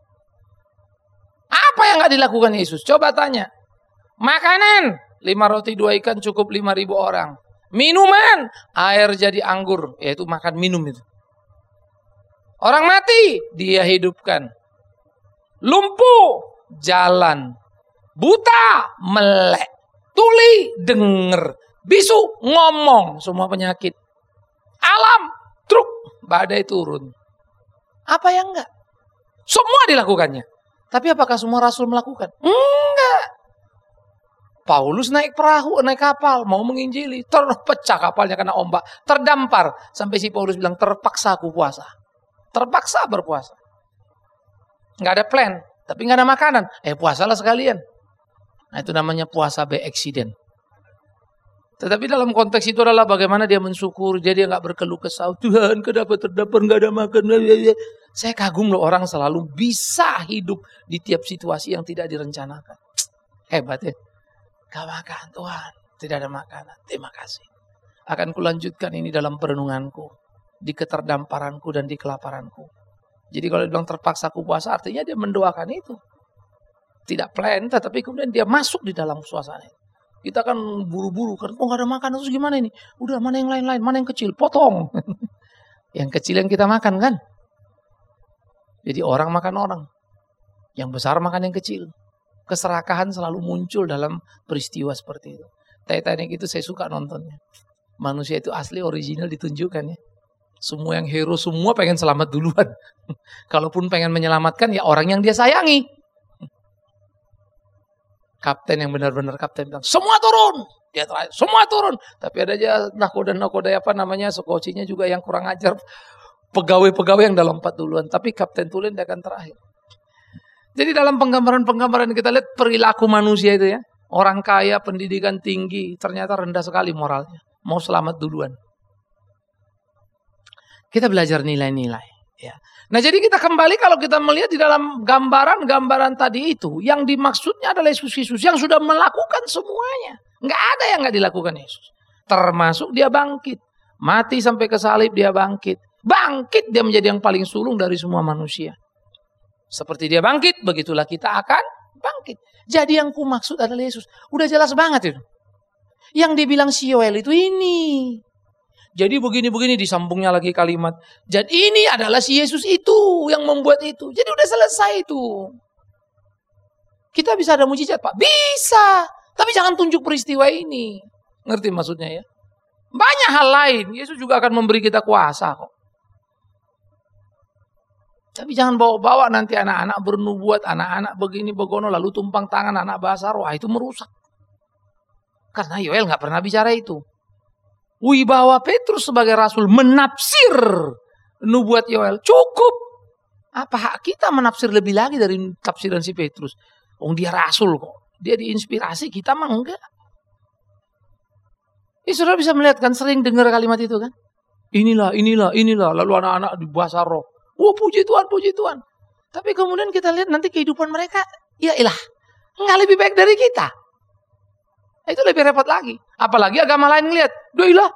Apa yang gak dilakukan Yesus? Coba tanya. Makanan, lima roti dua ikan cukup lima ribu orang. Minuman, air jadi anggur. Yaitu makan minum itu. Orang mati, dia hidupkan. Lumpuh, jalan. Buta, melek. Tuli, denger. Bisu, ngomong. Semua penyakit. Alam, truk, badai turun. Apa yang enggak? Semua dilakukannya. Tapi apakah semua rasul melakukan? Enggak. Paulus naik perahu, naik kapal, mau menginjili. Terpecah kapalnya kena ombak. Terdampar. Sampai si Paulus bilang, terpaksa aku puasa. Terpaksa berpuasa. Enggak ada plan. Tapi enggak ada makanan. Eh puasalah sekalian. Nah itu namanya puasa by accident. Tetapi dalam konteks itu adalah bagaimana dia mensyukur. Jadi dia gak berkeluh kesah. Tuhan kenapa terdampar gak ada makan. Saya kagum loh orang selalu bisa hidup di tiap situasi yang tidak direncanakan. Hebat ya. Gak makan Tuhan. Tidak ada makanan. Terima kasih. Akan kulanjutkan ini dalam perenunganku. Di keterdamparanku dan di kelaparanku. Jadi kalau dia bilang terpaksa aku puasa. Artinya dia mendoakan itu. Tidak plan. Tetapi kemudian dia masuk di dalam suasana itu. Kita kan buru-buru kan, oh gak ada makan, terus gimana ini? Udah mana yang lain-lain, mana yang kecil, potong. Yang kecil yang kita makan kan. Jadi orang makan orang. Yang besar makan yang kecil. Keserakahan selalu muncul dalam peristiwa seperti itu. Titanic itu saya suka nontonnya. Manusia itu asli original ditunjukkan ya. Semua yang hero, semua pengen selamat duluan. Kalaupun pengen menyelamatkan ya orang yang dia sayangi. Kapten yang benar-benar kapten bilang, semua turun. Dia terakhir, semua turun. Tapi ada aja nakoda-nakoda apa namanya, sekocinya juga yang kurang ajar. Pegawai-pegawai yang dalam lompat duluan. Tapi kapten tulen dia akan terakhir. Jadi dalam penggambaran-penggambaran kita lihat perilaku manusia itu ya. Orang kaya, pendidikan tinggi, ternyata rendah sekali moralnya. Mau selamat duluan. Kita belajar nilai-nilai. Ya. Nah jadi kita kembali kalau kita melihat di dalam gambaran-gambaran tadi itu. Yang dimaksudnya adalah Yesus Kristus yang sudah melakukan semuanya. Nggak ada yang nggak dilakukan Yesus. Termasuk dia bangkit. Mati sampai ke salib dia bangkit. Bangkit dia menjadi yang paling sulung dari semua manusia. Seperti dia bangkit, begitulah kita akan bangkit. Jadi yang ku maksud adalah Yesus. Udah jelas banget itu. Yang dibilang si Yoel itu ini. Jadi begini-begini disambungnya lagi kalimat. Jadi ini adalah si Yesus itu yang membuat itu. Jadi udah selesai itu. Kita bisa ada mujizat Pak? Bisa. Tapi jangan tunjuk peristiwa ini. Ngerti maksudnya ya? Banyak hal lain. Yesus juga akan memberi kita kuasa kok. Tapi jangan bawa-bawa nanti anak-anak bernubuat. Anak-anak begini begono lalu tumpang tangan anak bahasa roh. Itu merusak. Karena Yoel gak pernah bicara itu. Wibawa Petrus sebagai rasul menafsir nubuat Yoel. Cukup. Apa hak kita menafsir lebih lagi dari tafsiran si Petrus? Oh dia rasul kok. Dia diinspirasi, kita mah enggak. Ini saudara bisa melihat kan, sering dengar kalimat itu kan. Inilah, inilah, inilah. Lalu anak-anak di bahasa roh. Oh puji Tuhan, puji Tuhan. Tapi kemudian kita lihat nanti kehidupan mereka. Ya ilah. Enggak lebih baik dari kita. Itu lebih repot lagi. Apalagi agama lain ngelihat. Duh ilah.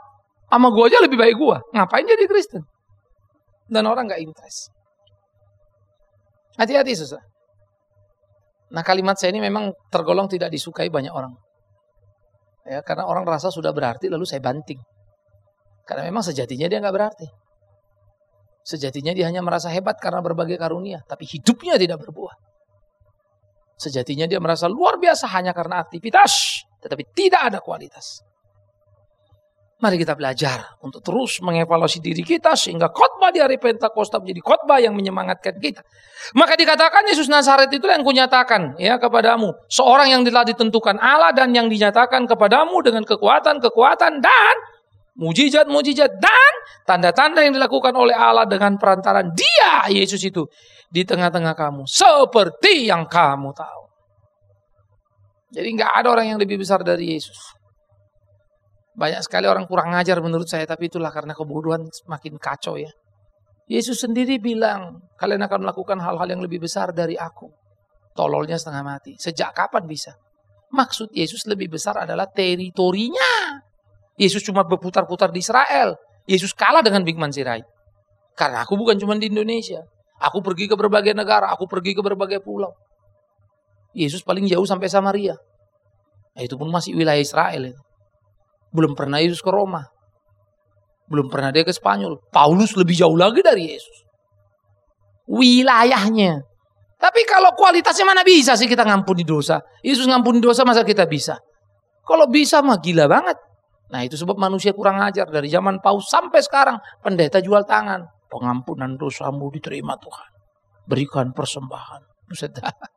Sama gua aja lebih baik gua. Ngapain jadi Kristen? Dan orang gak interest. Hati-hati susah. Nah kalimat saya ini memang tergolong tidak disukai banyak orang. Ya, karena orang rasa sudah berarti lalu saya banting. Karena memang sejatinya dia gak berarti. Sejatinya dia hanya merasa hebat karena berbagai karunia. Tapi hidupnya tidak berbuah. Sejatinya dia merasa luar biasa hanya karena aktivitas. Tetapi tidak ada kualitas. Mari kita belajar untuk terus mengevaluasi diri kita sehingga khotbah di hari Pentakosta menjadi khotbah yang menyemangatkan kita. Maka dikatakan Yesus Nazaret itu yang kunyatakan ya kepadamu, seorang yang telah ditentukan Allah dan yang dinyatakan kepadamu dengan kekuatan-kekuatan dan mujizat-mujizat dan tanda-tanda yang dilakukan oleh Allah dengan perantaran Dia Yesus itu di tengah-tengah kamu seperti yang kamu tahu. Jadi nggak ada orang yang lebih besar dari Yesus. Banyak sekali orang kurang ngajar menurut saya, tapi itulah karena kebodohan semakin kacau ya. Yesus sendiri bilang, kalian akan melakukan hal-hal yang lebih besar dari aku. Tololnya setengah mati. Sejak kapan bisa? Maksud Yesus lebih besar adalah teritorinya. Yesus cuma berputar-putar di Israel. Yesus kalah dengan Bigman Sirait. Karena aku bukan cuma di Indonesia. Aku pergi ke berbagai negara, aku pergi ke berbagai pulau. Yesus paling jauh sampai Samaria. Nah, itu pun masih wilayah Israel itu. Belum pernah Yesus ke Roma. Belum pernah dia ke Spanyol. Paulus lebih jauh lagi dari Yesus. Wilayahnya. Tapi kalau kualitasnya mana bisa sih kita ngampuni dosa? Yesus ngampuni dosa masa kita bisa? Kalau bisa mah gila banget. Nah itu sebab manusia kurang ajar. Dari zaman Paus sampai sekarang. Pendeta jual tangan. Pengampunan dosamu diterima Tuhan. Berikan persembahan. Buset.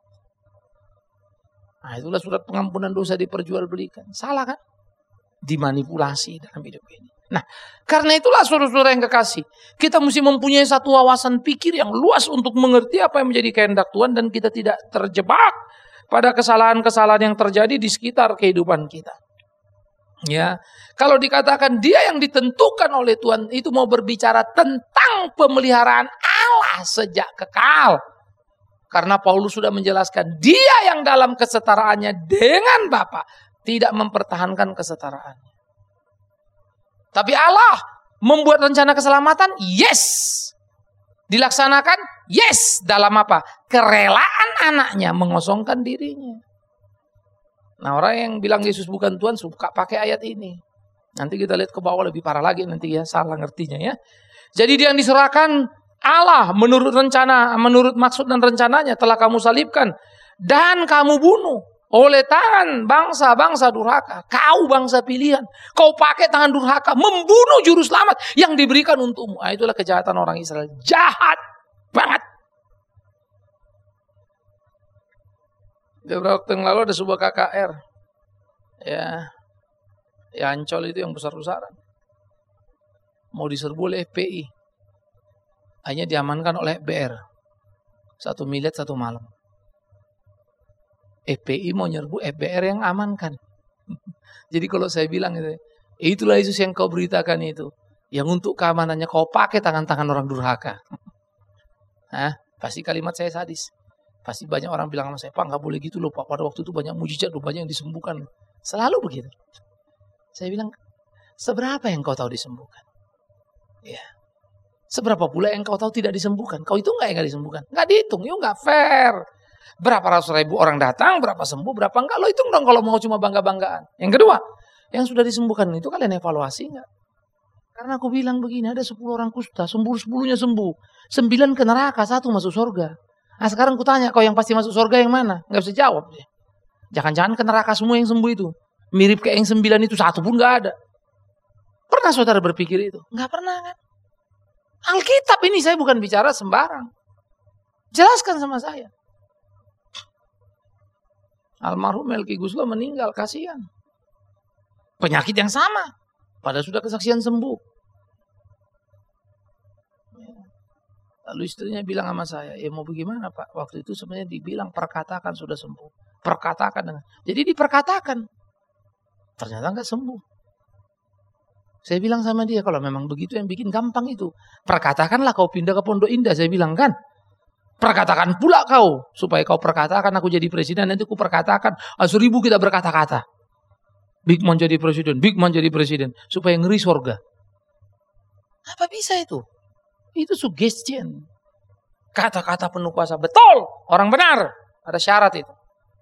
Nah itulah surat pengampunan dosa diperjualbelikan. Salah kan? Dimanipulasi dalam hidup ini. Nah, karena itulah saudara-saudara yang kekasih, kita mesti mempunyai satu wawasan pikir yang luas untuk mengerti apa yang menjadi kehendak Tuhan dan kita tidak terjebak pada kesalahan-kesalahan yang terjadi di sekitar kehidupan kita. Ya, kalau dikatakan dia yang ditentukan oleh Tuhan itu mau berbicara tentang pemeliharaan Allah sejak kekal. Karena Paulus sudah menjelaskan dia yang dalam kesetaraannya dengan Bapa tidak mempertahankan kesetaraannya. Tapi Allah membuat rencana keselamatan, yes. Dilaksanakan, yes. Dalam apa? Kerelaan anaknya mengosongkan dirinya. Nah orang yang bilang Yesus bukan Tuhan suka pakai ayat ini. Nanti kita lihat ke bawah lebih parah lagi nanti ya, salah ngertinya ya. Jadi dia yang diserahkan Allah menurut rencana, menurut maksud dan rencananya telah kamu salibkan dan kamu bunuh. Oleh tangan bangsa-bangsa durhaka. Kau bangsa pilihan. Kau pakai tangan durhaka. Membunuh juru selamat yang diberikan untukmu. Nah, itulah kejahatan orang Israel. Jahat banget. Beberapa waktu yang lalu ada sebuah K K R. Ya. Ya Ancol itu yang besar-besaran. Mau diserbu oleh F P I. Hanya diamankan oleh F B R. Satu miliar satu malam. F P I mau nyerbu, F B R yang amankan. Jadi kalau saya bilang itu, itulah Yesus yang kau beritakan itu. Yang untuk keamanannya kau pakai tangan-tangan orang durhaka. Hah? Pasti kalimat saya sadis. Pasti banyak orang bilang sama saya, Pak gak boleh gitu loh Pak. Pada waktu itu banyak mujizat loh, banyak yang disembuhkan. Selalu begitu. Saya bilang, seberapa yang kau tahu disembuhkan? Ya. Seberapa pula yang kau tahu tidak disembuhkan? Kau itu gak yang gak disembuhkan? Gak dihitung, itu gak fair. Berapa ratus ribu orang datang, berapa sembuh, berapa enggak. Lo hitung dong kalau mau cuma bangga-banggaan. Yang kedua, yang sudah disembuhkan itu kalian evaluasi enggak? Karena aku bilang begini, ada sepuluh orang kusta, sembuh sepuluhnya sembuh. Sembilan ke neraka, satu masuk surga. Nah sekarang aku tanya, kau yang pasti masuk surga yang mana? Enggak bisa jawab. Jangan-jangan ke neraka semua yang sembuh itu. Mirip kayak yang sembilan itu, satu pun enggak ada. Pernah saudara berpikir itu? Enggak pernah kan? Alkitab ini saya bukan bicara sembarang. Jelaskan sama saya. Almarhum Melki Guslo meninggal, kasihan. Penyakit yang sama. Padahal sudah kesaksian sembuh. Lalu istrinya bilang sama saya, ya mau bagaimana Pak? Waktu itu sebenarnya dibilang perkatakan sudah sembuh. Perkatakan. Dengan... Jadi diperkatakan. Ternyata enggak sembuh. Saya bilang sama dia, kalau memang begitu yang bikin gampang itu. Perkatakanlah kau pindah ke Pondok Indah. Saya bilang kan. Perkatakan pula kau. Supaya kau perkatakan aku jadi presiden. Nanti aku perkatakan. Ah, seribu kita berkata-kata. Bigman jadi presiden. Bigman jadi presiden. Supaya ngeri surga. Apa bisa itu? Itu suggestion. Kata-kata penuh kuasa. Betul, orang benar. Ada syarat itu.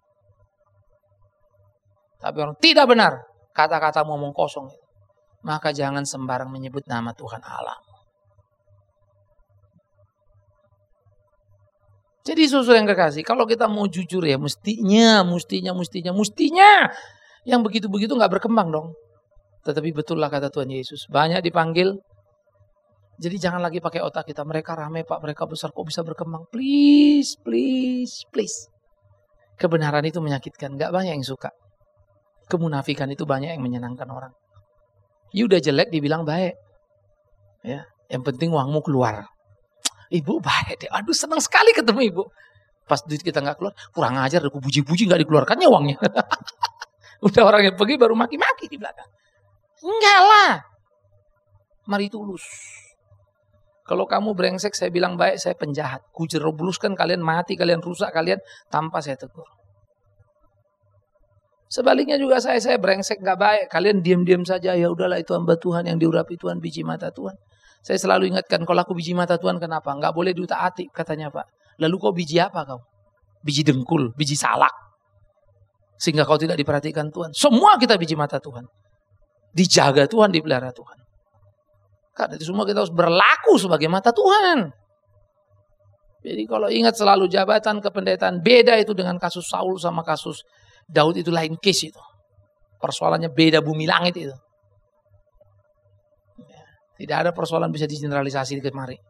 Tapi orang tidak benar. Kata-kata ngomong kosong. Maka jangan sembarang menyebut nama Tuhan Allah. Jadi susu yang kekasih, kalau kita mau jujur ya, mestinya, mestinya, mestinya, mestinya. Yang begitu-begitu gak berkembang dong. Tetapi betul lah kata Tuhan Yesus. Banyak dipanggil. Jadi jangan lagi pakai otak kita. Mereka ramai Pak, mereka besar, kok bisa berkembang? Please, please, please. Kebenaran itu menyakitkan. Gak banyak yang suka. Kemunafikan itu banyak yang menyenangkan orang. You udah jelek dibilang baik. Ya, yang penting uangmu keluar. Ibu baik deh. Aduh senang sekali ketemu ibu. Pas duit kita gak keluar. Kurang ajar. Aku puji-puji gak dikeluarkannya uangnya. Udah orang yang pergi baru maki-maki di belakang. Enggak lah. Mari tulus. Kalau kamu brengsek saya bilang baik, saya penjahat. Ku jeroboluskan kalian mati, kalian rusak kalian tanpa saya tegur. Sebaliknya juga saya saya brengsek gak baik. Kalian diam-diam saja. Ya udahlah itu hamba Tuhan yang diurapi Tuhan, biji mata Tuhan. Saya selalu ingatkan, kalau aku biji mata Tuhan kenapa? Enggak boleh diutak-atik katanya Pak. Lalu kau biji apa kau? Biji dengkul, biji salak. Sehingga kau tidak diperhatikan Tuhan. Semua kita biji mata Tuhan. Dijaga Tuhan, dipelihara Tuhan. Karena itu semua kita harus berlaku sebagai mata Tuhan. Jadi kalau ingat selalu jabatan kependetaan, beda itu dengan kasus Saul sama kasus Daud, itu lain case itu. Persoalannya beda bumi langit itu. Tidak ada persoalan bisa digeneralisasi kemari.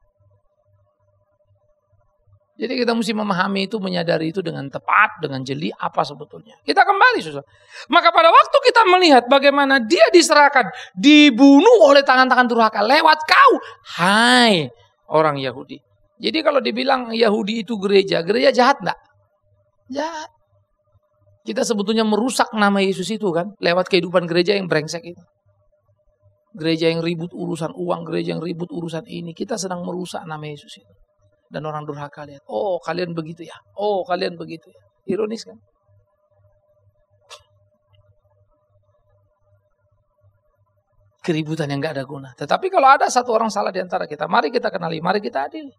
Jadi kita mesti memahami itu, menyadari itu dengan tepat, dengan jeli apa sebetulnya. Kita kembali susah. Maka pada waktu kita melihat bagaimana dia diserahkan, dibunuh oleh tangan-tangan durhaka lewat kau, hai orang Yahudi. Jadi kalau dibilang Yahudi itu gereja, gereja jahat enggak? Jahat. Kita sebetulnya merusak nama Yesus itu kan, lewat kehidupan gereja yang brengsek itu. Gereja yang ribut urusan uang, gereja yang ribut urusan ini. Kita sedang merusak nama Yesus itu. Dan orang durhaka lihat, oh kalian begitu ya, oh kalian begitu ya. Ironis kan? Keributan yang gak ada guna. Tetapi kalau ada satu orang salah di antara kita, mari kita kenali, mari kita adil.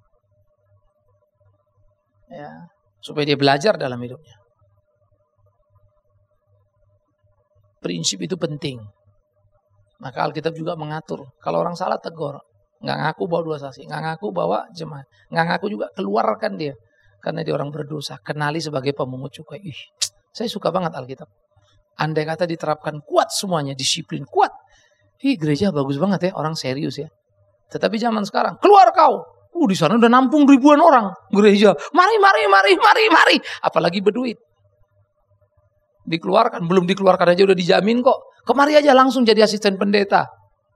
Ya, supaya dia belajar dalam hidupnya. Prinsip itu penting. Maka Alkitab juga mengatur. Kalau orang salah tegur. Nggak ngaku bawa dua saksi. Nggak ngaku bawa jemaat. Nggak ngaku juga keluarkan dia. Karena dia orang berdosa. Kenali sebagai pemungut cukai. Ih, saya suka banget Alkitab. Andai kata diterapkan kuat semuanya. Disiplin kuat. Ih, gereja bagus banget ya. Orang serius ya. Tetapi zaman sekarang. Keluar kau. Uh, di sana udah nampung ribuan orang. Gereja. Mari, mari, mari, mari, mari. Apalagi berduit. Dikeluarkan. Belum dikeluarkan aja udah dijamin kok. Kemari aja langsung jadi asisten pendeta.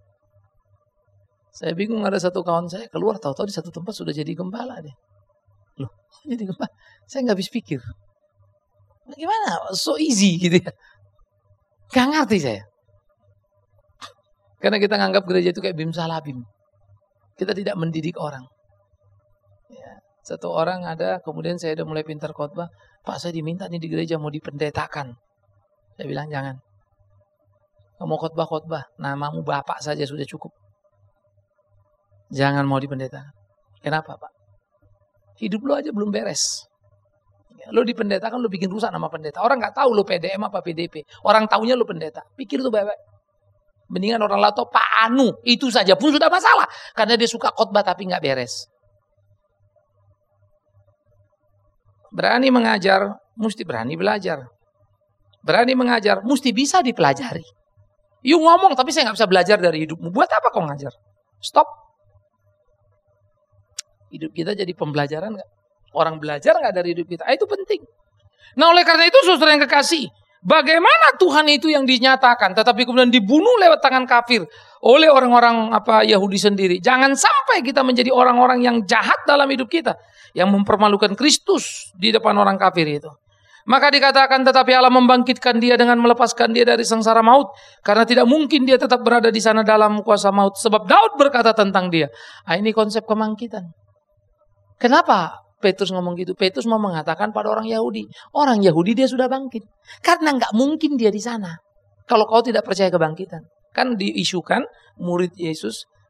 Saya bingung, ada satu kawan saya keluar tahu-tahu di satu tempat sudah jadi gembala deh. Loh, jadi gembala? Saya nggak habis pikir. Gimana? So easy gitu ya. Gak ngerti saya. Karena kita nganggap gereja itu kayak bim salabim. Kita tidak mendidik orang. Ya, satu orang ada, kemudian saya udah mulai pintar khotbah. Pak, saya diminta nih di gereja mau dipendetakan. Saya bilang jangan. Kamu khotbah-khotbah, namamu bapak saja sudah cukup. Jangan mau dipendetakan. Kenapa Pak? Hidup lo aja belum beres. Lo dipendetakan, lo bikin rusak nama pendeta. Orang gak tahu lo P D M apa P D P. Orang taunya lo pendeta. Pikir tuh baik-baik. Mendingan orang lain tahu Pak Anu. Itu saja pun sudah masalah. Karena dia suka khotbah tapi gak beres. Berani mengajar, mesti berani belajar. Berani mengajar, mesti bisa dipelajari. You ngomong tapi saya gak bisa belajar dari hidupmu. Buat apa kau ngajar? Stop. Hidup kita jadi pembelajaran gak? Orang belajar gak dari hidup kita? Ah, itu penting. Nah oleh karena itu saudara yang kekasih, bagaimana Tuhan itu yang dinyatakan tetapi kemudian dibunuh lewat tangan kafir oleh orang-orang apa Yahudi sendiri. Jangan sampai kita menjadi orang-orang yang jahat dalam hidup kita, yang mempermalukan Kristus di depan orang kafir itu. Maka dikatakan tetapi Allah membangkitkan dia dengan melepaskan dia dari sengsara maut. Karena tidak mungkin dia tetap berada di sana dalam kuasa maut. Sebab Daud berkata tentang dia. Ah, ini konsep kebangkitan. Kenapa Petrus ngomong gitu? Petrus mau mengatakan pada orang Yahudi. Orang Yahudi dia sudah bangkit. Karena nggak mungkin dia di sana. Kalau kau tidak percaya kebangkitan. Kan diisukan murid Yesus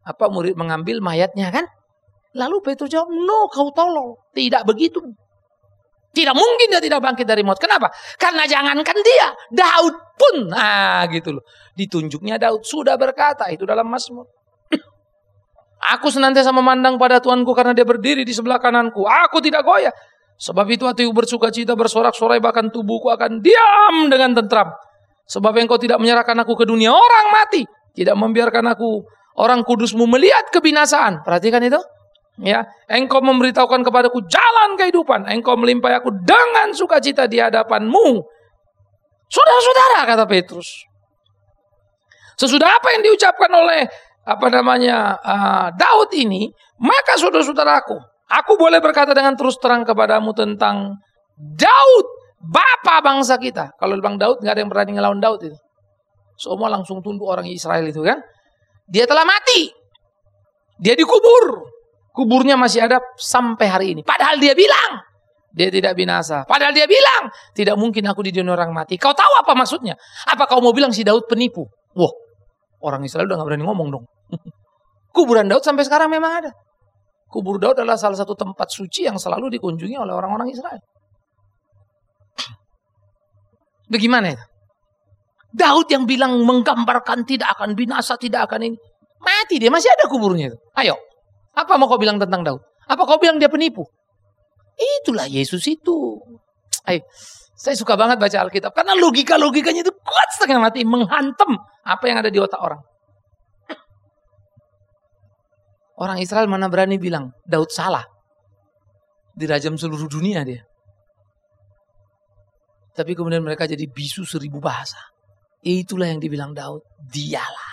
apa murid mengambil mayatnya kan? Lalu Petrus jawab, no kau tolol. Tidak begitu. Tidak mungkin dia tidak bangkit dari maut. Kenapa? Karena jangankan dia, Daud pun. Nah gitu loh. Ditunjuknya Daud sudah berkata itu dalam Mazmur. Aku senantiasa memandang pada Tuanku karena dia berdiri di sebelah kananku. Aku tidak goyah. Sebab itu hatiku bersuka cita, bersorak-sorai, bahkan tubuhku akan diam dengan tentram. Sebab engkau tidak menyerahkan aku ke dunia orang mati. Tidak membiarkan aku, orang kudusmu, melihat kebinasaan. Perhatikan itu. Ya, engkau memberitahukan kepadaku jalan kehidupan. Engkau melimpahi aku dengan sukacita di hadapanmu. Saudara-saudara, kata Petrus. Sesudah apa yang diucapkan oleh apa namanya uh, Daud ini, maka saudara-saudaraku, aku boleh berkata dengan terus terang kepadamu tentang Daud, bapa bangsa kita. Kalau bilang Daud, nggak ada yang berani ngelawan Daud itu. Semua langsung tunduk orang Israel itu kan. Dia telah mati. Dia dikubur. Kuburnya masih ada sampai hari ini. Padahal dia bilang dia tidak binasa. Padahal dia bilang tidak mungkin aku di dunia orang mati. Kau tahu apa maksudnya? Apa kau mau bilang si Daud penipu? Wah, orang Israel udah gak berani ngomong dong. Kuburan Daud sampai sekarang memang ada. Kubur Daud adalah salah satu tempat suci yang selalu dikunjungi oleh orang-orang Israel. Bagaimana itu? Daud yang bilang menggambarkan tidak akan binasa, tidak akan ini. Mati dia, masih ada kuburnya itu. Ayo, apa mau kau bilang tentang Daud? Apa kau bilang dia penipu? Itulah Yesus itu. Ayo, saya suka banget baca Alkitab. Karena logika-logikanya itu kuat setengah mati. Menghantam apa yang ada di otak orang. Orang Israel mana berani bilang Daud salah. Dirajam seluruh dunia dia. Tapi kemudian mereka jadi bisu seribu bahasa. Itulah yang dibilang Daud. Dialah.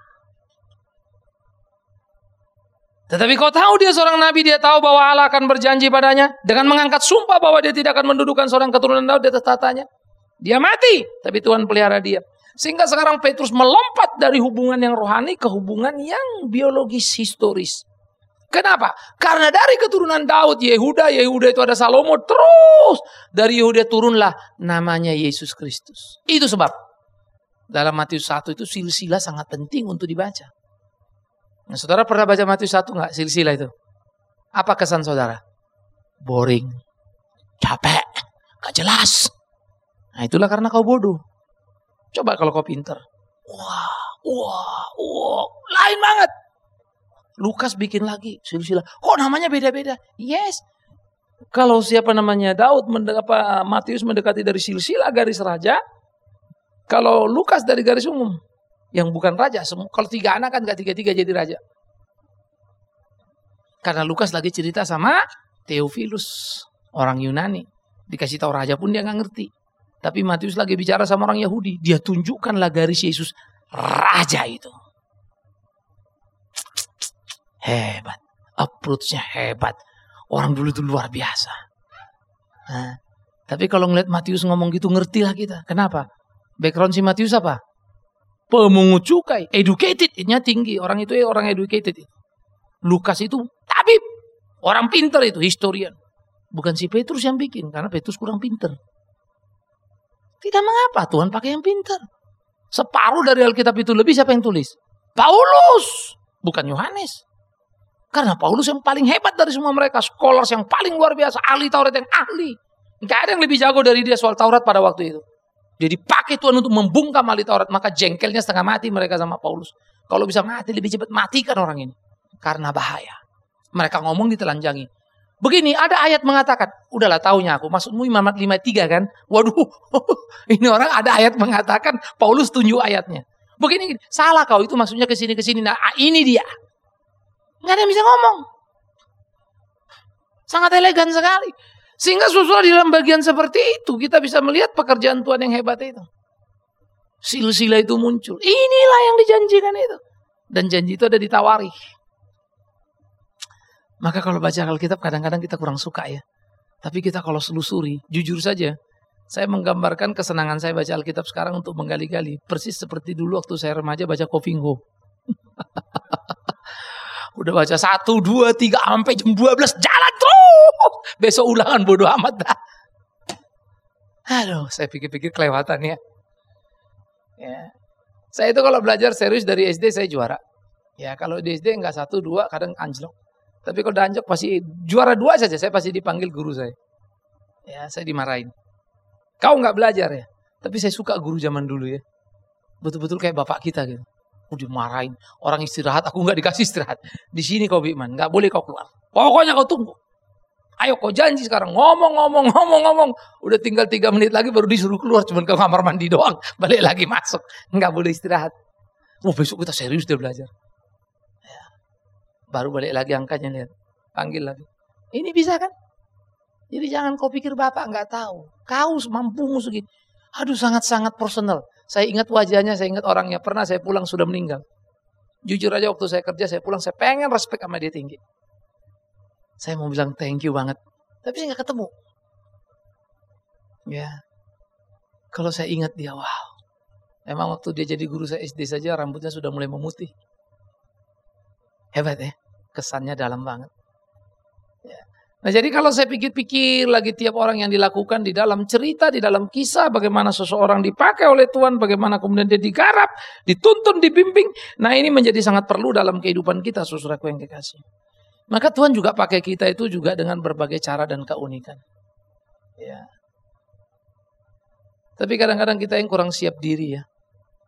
Tetapi kau tahu dia seorang nabi. Dia tahu bahwa Allah akan berjanji padanya. Dengan mengangkat sumpah bahwa dia tidak akan mendudukan seorang keturunan Daud di atas tatanya. Dia mati. Tapi Tuhan pelihara dia. Sehingga sekarang Petrus melompat dari hubungan yang rohani ke hubungan yang biologis historis. Kenapa? Karena dari keturunan Daud, Yehuda, Yehuda itu ada Salomo, terus dari Yehuda turunlah namanya Yesus Kristus. Itu sebab dalam Matius satu itu silsilah sangat penting untuk dibaca. Nah, saudara pernah baca Matius satu nggak silsilah itu? Apa kesan saudara? Boring, capek, gak jelas. Nah itulah karena kau bodoh. Coba kalau kau pinter. Wah, wah, wah. Lain banget. Lukas bikin lagi silsilah. Kok namanya beda-beda? Yes. Kalau siapa namanya Daud, apa Matius mendekati dari silsilah garis raja. Kalau Lukas dari garis umum. Yang bukan raja. Kalau tiga anak kan gak tiga-tiga jadi raja. Karena Lukas lagi cerita sama Theophilus. Orang Yunani. Dikasih tahu raja pun dia gak ngerti. Tapi Matius lagi bicara sama orang Yahudi. Dia tunjukkanlah garis Yesus. Raja itu. Hebat. Approach-nya hebat. Orang dulu itu luar biasa. Nah, tapi kalau ngeliat Matius ngomong gitu, ngertilah kita. Kenapa? Background si Matius apa? Pemungut cukai. Educated-nya tinggi. Orang itu orang educated. Lukas itu tabib. Orang pinter itu. Historian. Bukan si Petrus yang bikin. Karena Petrus kurang pinter. Tidak mengapa, Tuhan pakai yang pintar. Separuh dari Alkitab itu lebih siapa yang tulis? Paulus, bukan Yohanes. Karena Paulus yang paling hebat dari semua mereka, scholars yang paling luar biasa, ahli Taurat yang ahli. Gak ada yang lebih jago dari dia soal Taurat pada waktu itu. Jadi pakai Tuhan untuk membungkam ahli Taurat, maka jengkelnya setengah mati mereka sama Paulus. Kalau bisa mati lebih cepat matikan orang ini, karena bahaya. Mereka ngomong ditelanjangi. Begini, ada ayat mengatakan, udahlah taunya aku, maksudmu Imamat lima tiga kan? Waduh, ini orang ada ayat mengatakan, Paulus tunjuk ayatnya. Begini, salah kau, itu maksudnya kesini-kesini, nah ini dia. Nggak ada yang bisa ngomong. Sangat elegan sekali. Sehingga susul di dalam bagian seperti itu, kita bisa melihat pekerjaan Tuhan yang hebat itu. Silsilah itu muncul, inilah yang dijanjikan itu. Dan janji itu ada di Tawarikh. Maka kalau baca Alkitab kadang-kadang kita kurang suka ya. Tapi kita kalau selusuri, jujur saja, saya menggambarkan kesenangan saya baca Alkitab sekarang untuk menggali-gali. Persis seperti dulu waktu saya remaja baca Kofingo. Udah baca satu, dua, tiga, sampai jam dua belas, jalan terus. Besok ulangan bodo amat dah. Aduh, saya pikir-pikir kelewatan ya. ya. Saya itu kalau belajar serius dari S D saya juara. Ya kalau di S D enggak satu, dua, kadang anjlok. Tapi kalau udah anjlok pasti juara dua saja, saya pasti dipanggil guru saya. Ya, saya dimarahin. Kau enggak belajar ya? Tapi saya suka guru zaman dulu ya. Betul-betul kayak bapak kita gitu. Aku dimarahin. Orang istirahat, aku enggak dikasih istirahat. Di sini kau Bikman, enggak boleh kau keluar. Pokoknya kau tunggu. Ayo kau janji sekarang. Ngomong-ngomong, ngomong-ngomong. Udah tinggal tiga menit lagi baru disuruh keluar. Cuman ke kamar mandi doang. Balik lagi masuk. Enggak boleh istirahat. Oh besok kita serius dia belajar. Baru balik lagi angkanya lihat. Panggil lagi. Ini bisa kan? Jadi jangan kau pikir bapak nggak tahu. Kau mampumu segini. Aduh sangat-sangat personal. Saya ingat wajahnya, saya ingat orangnya. Pernah saya pulang sudah meninggal. Jujur aja waktu saya kerja, saya pulang. Saya pengen respect sama dia tinggi. Saya mau bilang thank you banget. Tapi saya nggak ketemu. Ya. Kalau saya ingat dia, wow. Emang waktu dia jadi guru saya S D saja rambutnya sudah mulai memutih. Hebat ya, kesannya dalam banget. Ya. Nah jadi kalau saya pikir-pikir lagi tiap orang yang dilakukan di dalam cerita, di dalam kisah, bagaimana seseorang dipakai oleh Tuhan, bagaimana kemudian dia digarap, dituntun, dibimbing. Nah ini menjadi sangat perlu dalam kehidupan kita, saudaraku yang kekasih. Maka Tuhan juga pakai kita itu juga dengan berbagai cara dan keunikan. Ya. Tapi kadang-kadang kita yang kurang siap diri ya.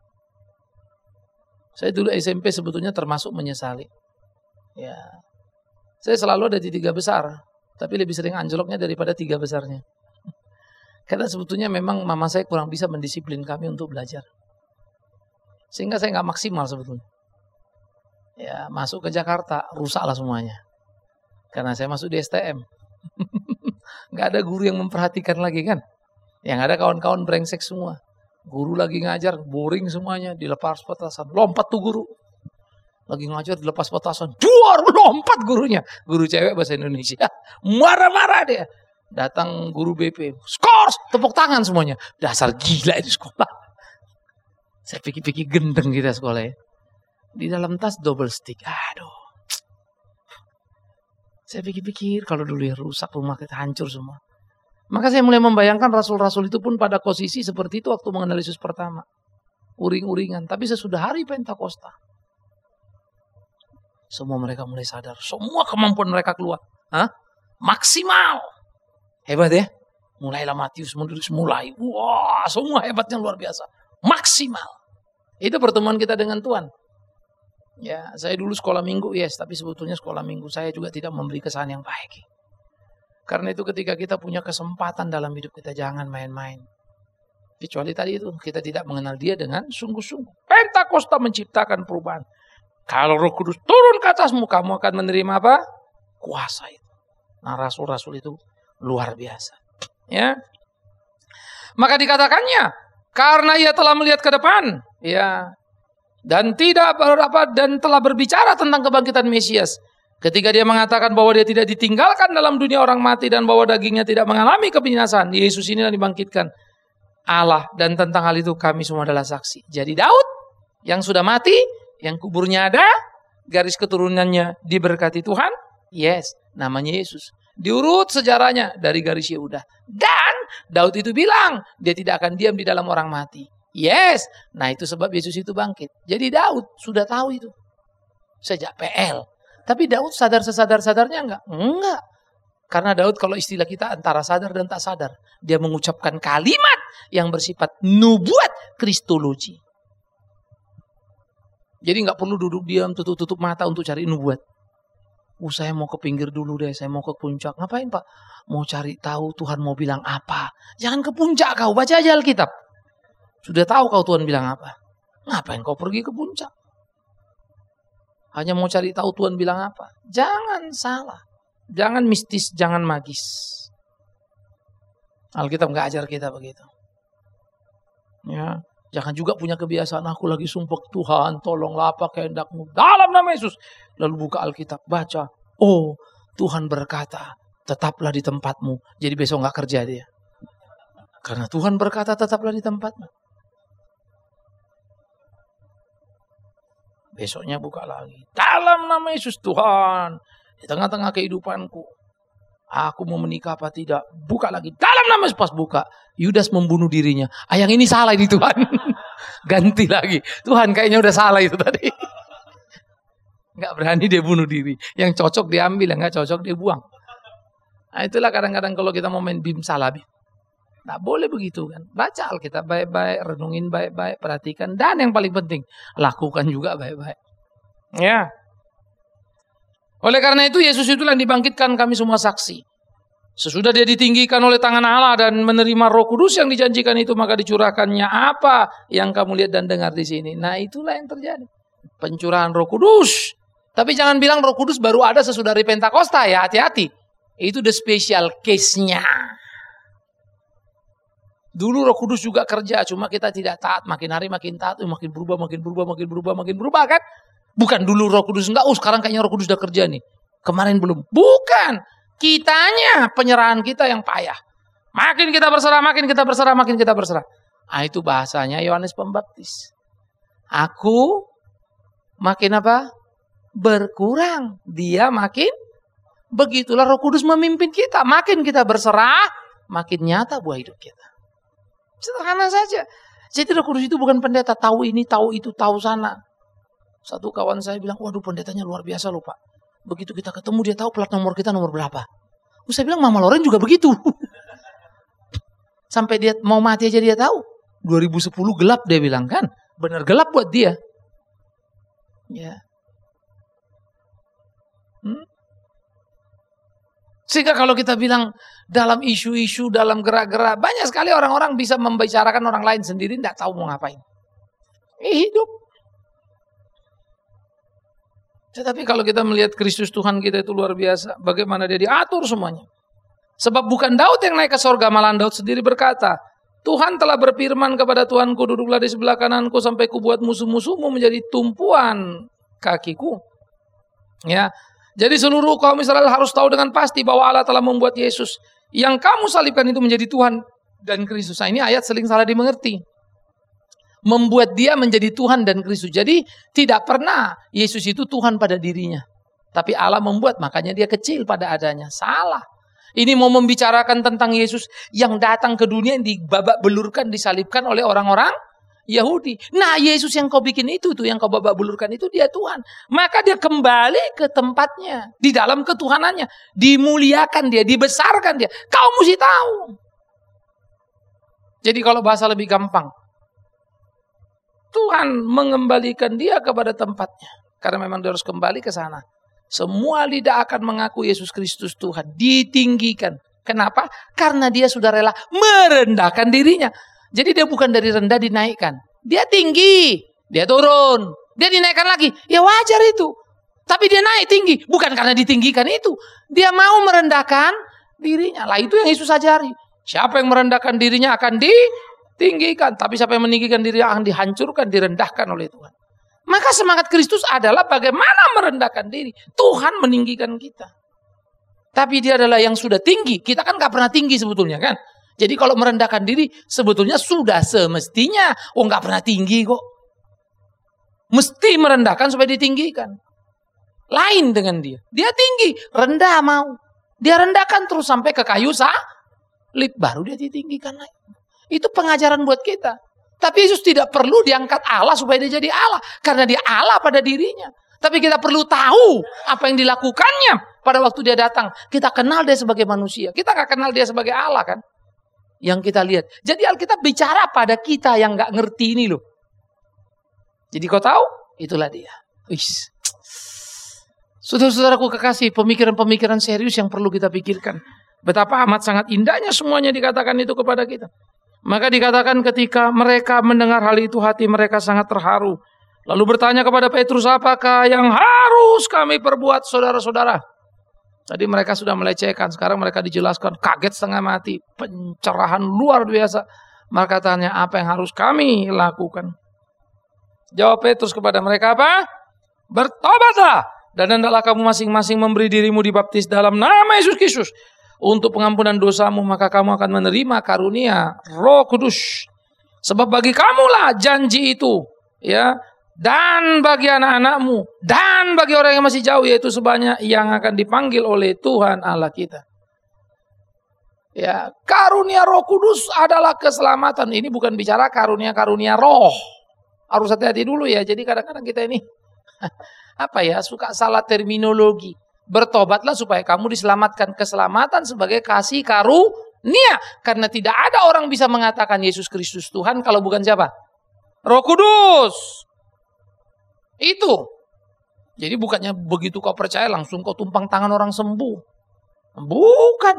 Saya dulu S M P sebetulnya termasuk menyesali. Ya, saya selalu ada di tiga besar, tapi lebih sering anjloknya daripada tiga besarnya. Karena sebetulnya memang mama saya kurang bisa mendisiplin kami untuk belajar, sehingga saya nggak maksimal sebetulnya. Ya, masuk ke Jakarta rusaklah semuanya, karena saya masuk di S T M. Nggak ada guru yang memperhatikan lagi kan? Yang ada kawan-kawan brengsek semua. Guru lagi ngajar, boring semuanya, dilepas petasan, lompat tuh guru. Lagi ngajar dilepas petasan, duar lompat gurunya. Guru cewek bahasa Indonesia. Marah-marah dia. Datang guru B P, skors, tepuk tangan semuanya. Dasar gila itu sekolah. Saya pikir-pikir gendeng kita sekolah ya. Di dalam tas double stick. Aduh. Saya pikir-pikir kalau dulu ya rusak rumah kita, hancur semua. Maka saya mulai membayangkan rasul-rasul itu pun pada posisi seperti itu waktu mengenal Yesus pertama. Uring-uringan. Tapi sesudah hari Pentakosta, semua mereka mulai sadar. Semua kemampuan mereka keluar. Hah? Maksimal. Hebat ya. Mulailah Matius menulis mulai. Wah, semua hebatnya luar biasa. Maksimal. Itu pertemuan kita dengan Tuhan. Ya, saya dulu sekolah minggu, yes. Tapi sebetulnya sekolah minggu saya juga tidak memberi kesan yang baik. Karena itu ketika kita punya kesempatan dalam hidup kita, jangan main-main. Kecuali tadi itu, kita tidak mengenal dia dengan sungguh-sungguh. Pentakosta menciptakan perubahan. Kalau Roh Kudus turun ke atasmu, kamu akan menerima apa? Kuasa itu. Nah, rasul-rasul itu luar biasa. Ya. Maka dikatakannya, karena ia telah melihat ke depan, ya, dan tidak apa dan telah berbicara tentang kebangkitan Mesias. Ketika dia mengatakan bahwa dia tidak ditinggalkan dalam dunia orang mati dan bahwa dagingnya tidak mengalami kebinasaan, Yesus ini yang dibangkitkan Allah, dan tentang hal itu kami semua adalah saksi. Jadi Daud yang sudah mati, yang kuburnya ada, garis keturunannya diberkati Tuhan, yes, namanya Yesus. Diurut sejarahnya dari garis Yehuda. Dan Daud itu bilang, dia tidak akan diam di dalam orang mati. Yes, nah itu sebab Yesus itu bangkit. Jadi Daud sudah tahu itu sejak P L. Tapi Daud sadar sesadar-sadarnya enggak? Enggak. Karena Daud kalau istilah kita antara sadar dan tak sadar. Dia mengucapkan kalimat yang bersifat nubuat kristologi. Jadi nggak perlu duduk diam, tutup-tutup mata untuk cari nubuat. Uh, saya mau ke pinggir dulu deh, saya mau ke puncak. Ngapain Pak? Mau cari tahu Tuhan mau bilang apa. Jangan ke puncak kau, baca aja Alkitab. Sudah tahu kau Tuhan bilang apa. Ngapain kau pergi ke puncak? Hanya mau cari tahu Tuhan bilang apa. Jangan salah. Jangan mistis, jangan magis. Alkitab nggak ajar kita begitu. Ya. Jangan juga punya kebiasaan, aku lagi sumpah Tuhan, tolonglah apa kehendakmu dalam nama Yesus. Lalu buka Alkitab, baca. Oh, Tuhan berkata, tetaplah di tempatmu. Jadi besok gak kerja dia. Karena Tuhan berkata, tetaplah di tempatmu. Besoknya buka lagi. Dalam nama Yesus Tuhan, di tengah-tengah kehidupanku, aku mau menikah apa tidak? Buka lagi. Dalam nama Yesus, pas buka. Yudas membunuh dirinya. Ah, yang ini salah ini Tuhan. Ganti lagi. Tuhan kayaknya udah salah itu tadi. Nggak berani dia bunuh diri. Yang cocok diambil, yang nggak cocok dia buang. Nah itulah kadang-kadang kalau kita mau main bim salah bim. Nggak boleh begitu kan. Baca Alkitab baik-baik, renungin baik-baik, perhatikan. Dan yang paling penting, lakukan juga baik-baik. Ya. Oleh karena itu Yesus itulah yang dibangkitkan, kami semua saksi. Sesudah dia ditinggikan oleh tangan Allah dan menerima Roh Kudus yang dijanjikan itu, maka dicurahkannya apa yang kamu lihat dan dengar di sini. Nah itulah yang terjadi. Pencurahan Roh Kudus. Tapi jangan bilang Roh Kudus baru ada sesudah hari Pentakosta ya, hati-hati. Itu the special case-nya. Dulu Roh Kudus juga kerja, cuma kita tidak taat. Makin hari makin taat, makin berubah, makin berubah, makin berubah, makin berubah kan. Bukan dulu Roh Kudus enggak, oh sekarang kayaknya Roh Kudus udah kerja nih. Kemarin belum. Bukan. Kitanya, penyerahan kita yang payah. Makin kita berserah, makin kita berserah, makin kita berserah. Ah itu bahasanya Yohanes Pembaptis. Aku makin apa? Berkurang. Dia makin. Begitulah Roh Kudus memimpin kita. Makin kita berserah, makin nyata buah hidup kita. Sederhana saja. Jadi Roh Kudus itu bukan pendeta. Tahu ini, tahu itu, tahu sana. Satu kawan saya bilang, waduh pendetanya luar biasa loh Pak. Begitu kita ketemu dia tahu plat nomor kita nomor berapa. Terus saya bilang Mama Loren juga begitu. Sampai dia mau mati aja dia tahu. dua ribu sepuluh gelap dia bilang kan. Benar gelap buat dia. Ya. Hmm? Sehingga kalau kita bilang dalam isu-isu, dalam gerak-gerak, banyak sekali orang-orang bisa membicarakan orang lain sendiri tidak tahu mau ngapain. Ini hidup. Tetapi kalau kita melihat Kristus Tuhan kita itu luar biasa. Bagaimana dia diatur semuanya. Sebab bukan Daud yang naik ke sorga, malah Daud sendiri berkata, Tuhan telah berfirman kepada Tuhanku, duduklah di sebelah kananku sampai kubuat musuh-musuhmu menjadi tumpuan kakiku. Ya, jadi seluruh kaum Israel harus tahu dengan pasti bahwa Allah telah membuat Yesus yang kamu salibkan itu menjadi Tuhan dan Kristus. Nah ini ayat sering salah dimengerti. Membuat dia menjadi Tuhan dan Kristus. Jadi tidak pernah Yesus itu Tuhan pada dirinya. Tapi Allah membuat, makanya dia kecil pada adanya. Salah. Ini mau membicarakan tentang Yesus yang datang ke dunia, yang dibabak belurkan, disalibkan oleh orang-orang Yahudi. Nah Yesus yang kau bikin itu, tuh yang kau babak belurkan itu dia Tuhan. Maka dia kembali ke tempatnya. Di dalam ketuhanannya. Dimuliakan dia, dibesarkan dia. Kau mesti tahu. Jadi kalau bahasa lebih gampang. Tuhan mengembalikan dia kepada tempatnya. Karena memang dia harus kembali ke sana. Semua lidah akan mengaku Yesus Kristus Tuhan. Ditinggikan. Kenapa? Karena dia sudah rela merendahkan dirinya. Jadi dia bukan dari rendah dinaikkan. Dia tinggi. Dia turun. Dia dinaikkan lagi. Ya wajar itu. Tapi dia naik tinggi. Bukan karena ditinggikan itu. Dia mau merendahkan dirinya. Lah itu yang Yesus ajari. Siapa yang merendahkan dirinya akan ditinggikan. Tapi siapa yang meninggikan dirinya akan dihancurkan, direndahkan oleh Tuhan. Maka semangat Kristus adalah bagaimana merendahkan diri. Tuhan meninggikan kita. Tapi dia adalah yang sudah tinggi. Kita kan gak pernah tinggi sebetulnya kan. Jadi kalau merendahkan diri sebetulnya sudah semestinya. Oh gak pernah tinggi kok. Mesti merendahkan supaya ditinggikan. Lain dengan dia. Dia tinggi, rendah mau. Dia rendahkan terus sampai ke kayu salib. Baru dia ditinggikan lagi. Itu pengajaran buat kita. Tapi Yesus tidak perlu diangkat Allah supaya dia jadi Allah. Karena dia Allah pada dirinya. Tapi kita perlu tahu apa yang dilakukannya pada waktu dia datang. Kita kenal dia sebagai manusia. Kita gak kenal dia sebagai Allah kan. Yang kita lihat. Jadi Alkitab bicara pada kita yang gak ngerti ini loh. Jadi kau tahu? Itulah dia. Uish. Saudara-saudaraku kekasih, pemikiran-pemikiran serius yang perlu kita pikirkan. Betapa amat sangat indahnya semuanya dikatakan itu kepada kita. Maka dikatakan ketika mereka mendengar hal itu, hati mereka sangat terharu. Lalu bertanya kepada Petrus, apakah yang harus kami perbuat saudara-saudara? Tadi mereka sudah melecehkan, sekarang mereka dijelaskan, kaget setengah mati. Pencerahan luar biasa. Maka tanya, apa yang harus kami lakukan? Jawab Petrus kepada mereka apa? Bertobatlah. Dan hendaklah kamu masing-masing memberi dirimu dibaptis dalam nama Yesus Kristus untuk pengampunan dosamu, maka kamu akan menerima karunia Roh Kudus. Sebab bagi kamulah janji itu, ya, dan bagi anak-anakmu, dan bagi orang yang masih jauh, yaitu sebanyak yang akan dipanggil oleh Tuhan Allah kita. Ya, karunia Roh Kudus adalah keselamatan. Ini bukan bicara karunia-karunia roh. Harus hati-hati dulu ya. Jadi kadang-kadang kita ini apa ya, suka salah terminologi. Bertobatlah supaya kamu diselamatkan. Keselamatan sebagai kasih karunia. Karena tidak ada orang bisa mengatakan Yesus Kristus Tuhan kalau bukan siapa? Roh Kudus. Itu. Jadi bukannya begitu kau percaya langsung kau tumpang tangan orang sembuh. Bukan.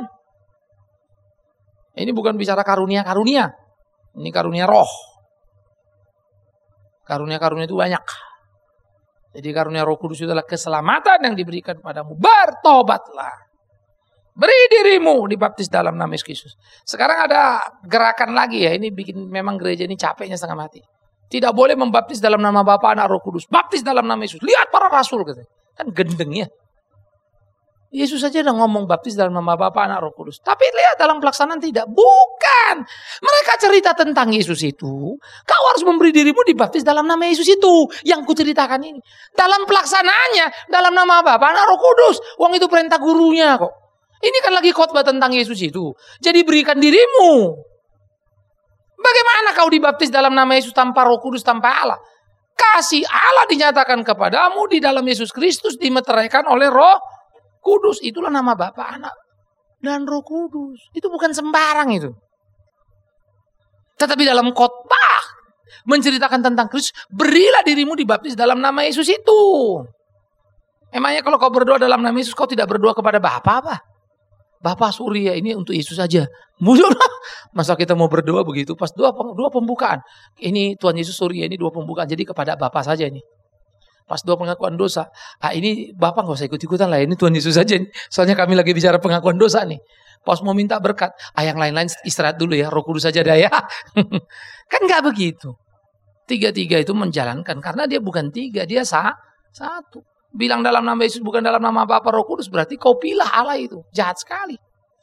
Ini bukan bicara karunia-karunia. Ini karunia roh. Karunia-karunia itu banyak. Jadi karunia Roh Kudus itu adalah keselamatan yang diberikan padamu. Bertobatlah. Beri dirimu dibaptis dalam nama Yesus Kristus. Sekarang ada gerakan lagi ya. Ini bikin memang gereja ini capeknya setengah mati. Tidak boleh membaptis dalam nama Bapa, Anak, Roh Kudus. Baptis dalam nama Yesus. Lihat para rasul. Kan gendeng ya. Yesus saja udah ngomong baptis dalam nama Bapa, Anak, Roh Kudus. Tapi lihat dalam pelaksanaan tidak. Bukan. Mereka cerita tentang Yesus itu. Kau harus memberi dirimu dibaptis dalam nama Yesus itu. Yang kuceritakan ini. Dalam pelaksanaannya. Dalam nama Bapa, Anak, Roh Kudus. Wong itu perintah gurunya kok. Ini kan lagi khotbah tentang Yesus itu. Jadi berikan dirimu. Bagaimana kau dibaptis dalam nama Yesus tanpa Roh Kudus, tanpa Allah? Kasih Allah dinyatakan kepadamu di dalam Yesus Kristus. Dimeteraikan oleh Roh Kudus. Itulah nama Bapa, Anak, dan Roh Kudus. Itu bukan sembarang itu. Tetapi dalam khotbah menceritakan tentang Kristus, berilah dirimu dibaptis dalam nama Yesus itu. Emangnya kalau kau berdoa dalam nama Yesus, kau tidak berdoa kepada Bapa apa? Bapa Surya, ini untuk Yesus saja. Masa kita mau berdoa begitu? Pas dua, dua pembukaan. Ini Tuhan Yesus Surya, ini dua pembukaan. Jadi kepada Bapa saja ini. Pas dua pengakuan dosa. Ah ini Bapak gak usah ikut-ikutan lah. Ini Tuhan Yesus saja. Soalnya kami lagi bicara pengakuan dosa nih. Pas mau minta berkat. Ah yang lain-lain istirahat dulu ya. Roh Kudus saja dah ya. Kan gak begitu. Tiga-tiga itu menjalankan. Karena dia bukan tiga. Dia sah, satu. Bilang dalam nama Yesus bukan dalam nama Bapa, Roh Kudus. Berarti kau pilih Allah itu. Jahat sekali.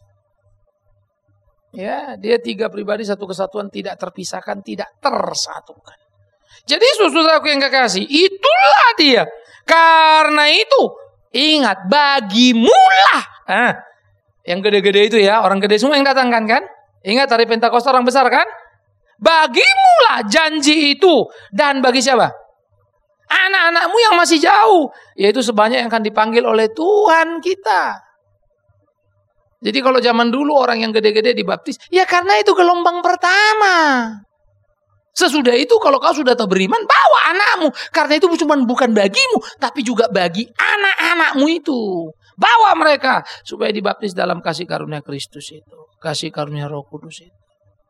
Ya, dia tiga pribadi satu kesatuan. Tidak terpisahkan. Tidak tersatukan. Jadi saudaraku yang kekasih, itulah dia. Karena itu, ingat, bagimulah. Nah, yang gede-gede itu ya, orang gede semua yang datang kan? kan? Ingat hari Pentakosta orang besar kan? Bagimulah janji itu. Dan bagi siapa? Anak-anakmu yang masih jauh. Yaitu sebanyak yang akan dipanggil oleh Tuhan kita. Jadi kalau zaman dulu orang yang gede-gede dibaptis, ya karena itu gelombang pertama. Sesudah itu kalau kau sudah tahu beriman, bawa anakmu. Karena itu cuma bukan bagimu, tapi juga bagi anak-anakmu itu. Bawa mereka supaya dibaptis dalam kasih karunia Kristus itu. Kasih karunia Roh Kudus itu.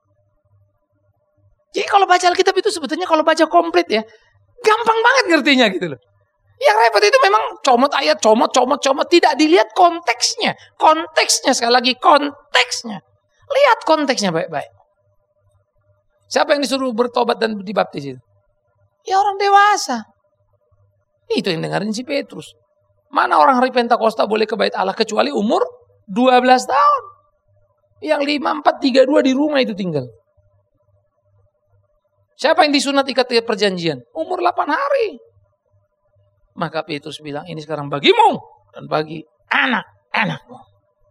Jadi kalau baca Alkitab itu sebetulnya kalau baca komplit ya, gampang banget ngertinya gitu loh. Yang repot itu memang comot ayat, comot, comot, comot. Tidak dilihat konteksnya. Konteksnya sekali lagi, konteksnya. Lihat konteksnya baik-baik. Siapa yang disuruh bertobat dan dibaptis itu? Ya orang dewasa. Itu yang dengerin si Petrus. Mana orang hari Pentakosta boleh ke bait Allah kecuali umur dua belas tahun. Yang lima, empat, tiga, dua di rumah itu tinggal. Siapa yang disunat ikat perjanjian? Umur delapan hari. Maka Petrus bilang, ini sekarang bagimu dan bagi anak-anakmu.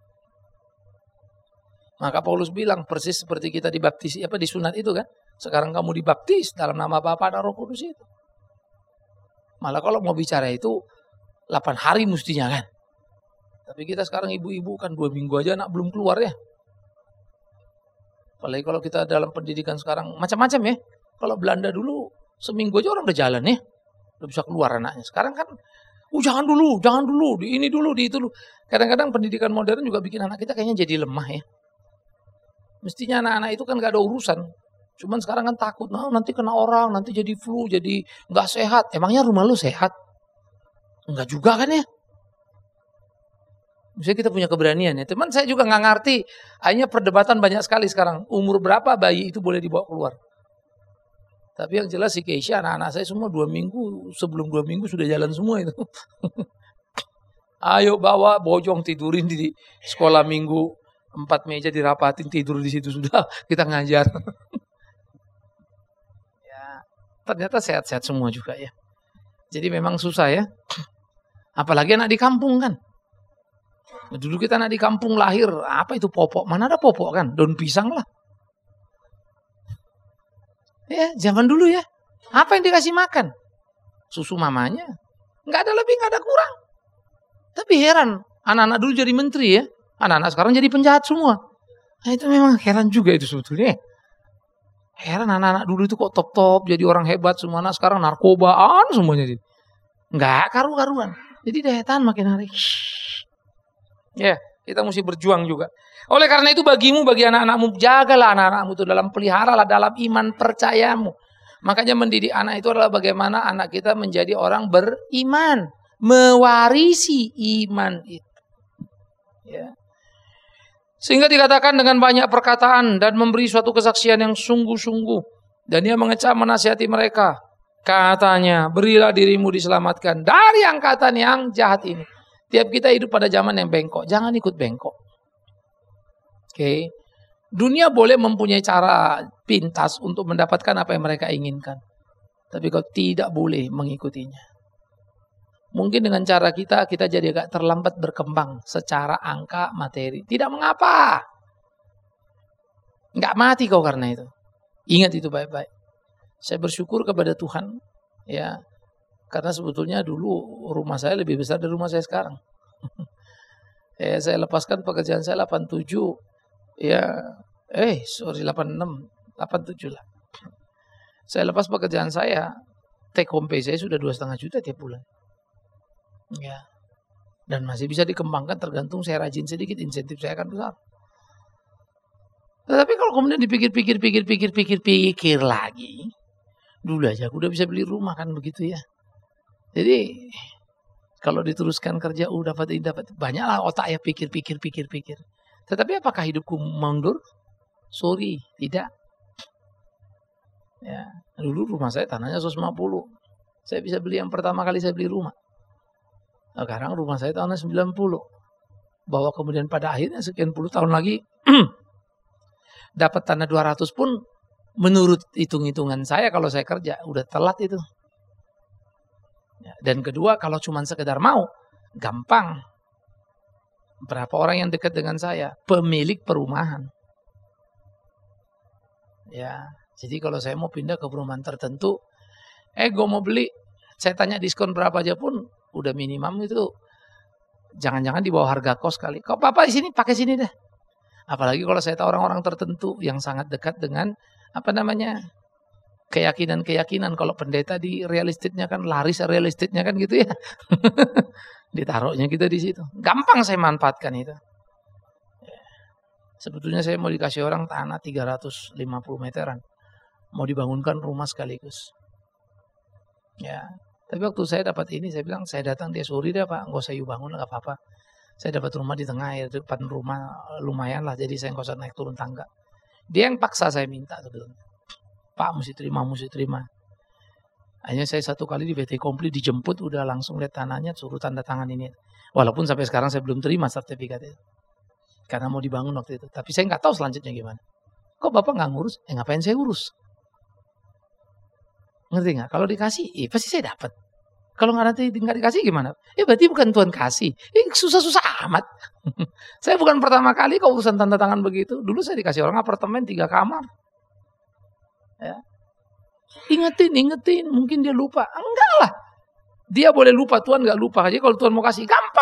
Maka Paulus bilang persis seperti kita dibaptis apa disunat itu kan. Sekarang kamu dibaptis dalam nama Bapa dan Roh Kudus itu. Malah kalau mau bicara itu delapan hari mestinya kan. Tapi kita sekarang ibu-ibu kan dua minggu aja anak belum keluar ya. Apalagi kalau kita dalam pendidikan sekarang macam-macam ya. Kalau Belanda dulu seminggu aja orang udah jalan ya. Udah bisa keluar anaknya. Sekarang kan oh jangan dulu, jangan dulu, di ini dulu, di itu dulu. Kadang-kadang pendidikan modern juga bikin anak kita kayaknya jadi lemah ya. Mestinya anak-anak itu kan gak ada urusan. Cuman sekarang kan takut, nah, nanti kena orang, nanti jadi flu, jadi gak sehat. Emangnya rumah lu sehat? Enggak juga kan ya? Misalnya kita punya keberanian ya. Teman saya juga gak ngerti. Hanya perdebatan banyak sekali sekarang. Umur berapa bayi itu boleh dibawa keluar? Tapi yang jelas si Keisha, anak-anak saya semua dua minggu, sebelum dua minggu sudah jalan semua itu. Ayo bawa, bojong tidurin di sekolah minggu. Empat meja dirapatin, tidur di situ sudah kita ngajar. Ya, ternyata sehat-sehat semua juga ya. Jadi memang susah ya. Apalagi anak di kampung kan. Dulu kita anak di kampung lahir, apa itu popok? Mana ada popok kan? Daun pisang lah. Ya, zaman dulu ya. Apa yang dikasih makan? Susu mamanya. Nggak ada lebih, nggak ada kurang. Tapi heran, anak-anak dulu jadi menteri ya, anak-anak sekarang jadi penjahat semua. Nah itu memang heran juga itu sebetulnya. Heran anak-anak dulu itu kok top-top, jadi orang hebat semua, anak sekarang narkobaan semuanya. Nggak karu-karuan. Jadi daya tahan makin hari. Ya, kita mesti berjuang juga. Oleh karena itu bagimu, bagi anak-anakmu, jagalah anak-anakmu itu dalam peliharalah dalam iman percayamu. Makanya mendidik anak itu adalah bagaimana anak kita menjadi orang beriman, mewarisi iman itu. Ya. Sehingga dikatakan dengan banyak perkataan dan memberi suatu kesaksian yang sungguh-sungguh. Dan dia mengecam menasihati mereka. Katanya, berilah dirimu diselamatkan dari angkatan yang jahat ini. Tiap kita hidup pada zaman yang bengkok. Jangan ikut bengkok. Oke. Okay. Dunia boleh mempunyai cara pintas untuk mendapatkan apa yang mereka inginkan. Tapi kau tidak boleh mengikutinya. Mungkin dengan cara kita, kita jadi agak terlambat berkembang secara angka materi. Tidak mengapa. Enggak mati kau karena itu. Ingat itu baik-baik. Saya bersyukur kepada Tuhan. Ya, karena sebetulnya dulu rumah saya lebih besar dari rumah saya sekarang. ya, saya lepaskan pekerjaan saya delapan puluh tujuh. Ya, eh sorry delapan puluh enam. delapan puluh tujuh lah. Saya lepas pekerjaan saya. Take home pay saya sudah dua setengah juta tiap bulan. Ya, dan masih bisa dikembangkan tergantung saya rajin sedikit, insentif saya akan besar. Tetapi kalau kemudian dipikir-pikir, pikir-pikir, pikir-pikir lagi, dulu aja aku udah bisa beli rumah kan begitu ya. Jadi kalau diteruskan kerja, uh dapat ini dapat banyaklah otak ya pikir-pikir, pikir-pikir. Tetapi apakah hidupku mundur? Sorry, tidak. Ya, dulu rumah saya tanahnya seratus lima puluh. Saya bisa beli yang pertama kali saya beli rumah. Sekarang rumah saya tahunnya sembilan puluh. Bahwa kemudian pada akhirnya sekian puluh tahun lagi dapat tanah dua ratus pun menurut hitung-hitungan saya kalau saya kerja udah telat itu. Dan kedua kalau cuma sekedar mau, gampang. Berapa orang yang dekat dengan saya? Pemilik perumahan. Ya, jadi kalau saya mau pindah ke perumahan tertentu, eh gue mau beli, saya tanya diskon berapa aja pun udah minimum itu jangan-jangan di bawah harga kos kali. Kok Papa di sini pakai sini deh. Apalagi kalau saya tahu orang-orang tertentu yang sangat dekat dengan apa namanya keyakinan-keyakinan. Kalau pendeta di real estate-nya kan laris real estate-nya kan gitu ya. Ditaruhnya kita di situ. Gampang saya manfaatkan itu. Sebetulnya saya mau dikasih orang tanah tiga ratus lima puluh meteran. Mau dibangunkan rumah sekaligus. Ya. Tapi waktu saya dapat ini, saya bilang, saya datang, dia sorry deh Pak, nggak usah you bangun, nggak apa-apa. Saya dapat rumah di tengah, ya, depan rumah lumayan lah, jadi saya nggak usah naik turun tangga. Dia yang paksa saya minta sebetulnya. Pak, mesti terima, mesti terima. Hanya saya satu kali di B T Komplit dijemput, udah langsung lihat tanahnya, suruh tanda tangan ini. Walaupun sampai sekarang saya belum terima sertifikat itu. Karena mau dibangun waktu itu. Tapi saya nggak tahu selanjutnya gimana. Kok Bapak nggak ngurus? Eh ngapain saya urus? Ngerti nggak? Kalau dikasih, eh, pasti saya dapat. Kalau nggak nanti nggak dikasih gimana? Ya berarti bukan Tuhan kasih. Eh, susah-susah amat. Saya bukan pertama kali kok urusan tanda tangan begitu. Dulu saya dikasih orang apartemen tiga kamar. Ya. Ingetin, ingetin. Mungkin dia lupa. Enggak lah. Dia boleh lupa, Tuhan nggak lupa. Jadi kalau Tuhan mau kasih, gampang.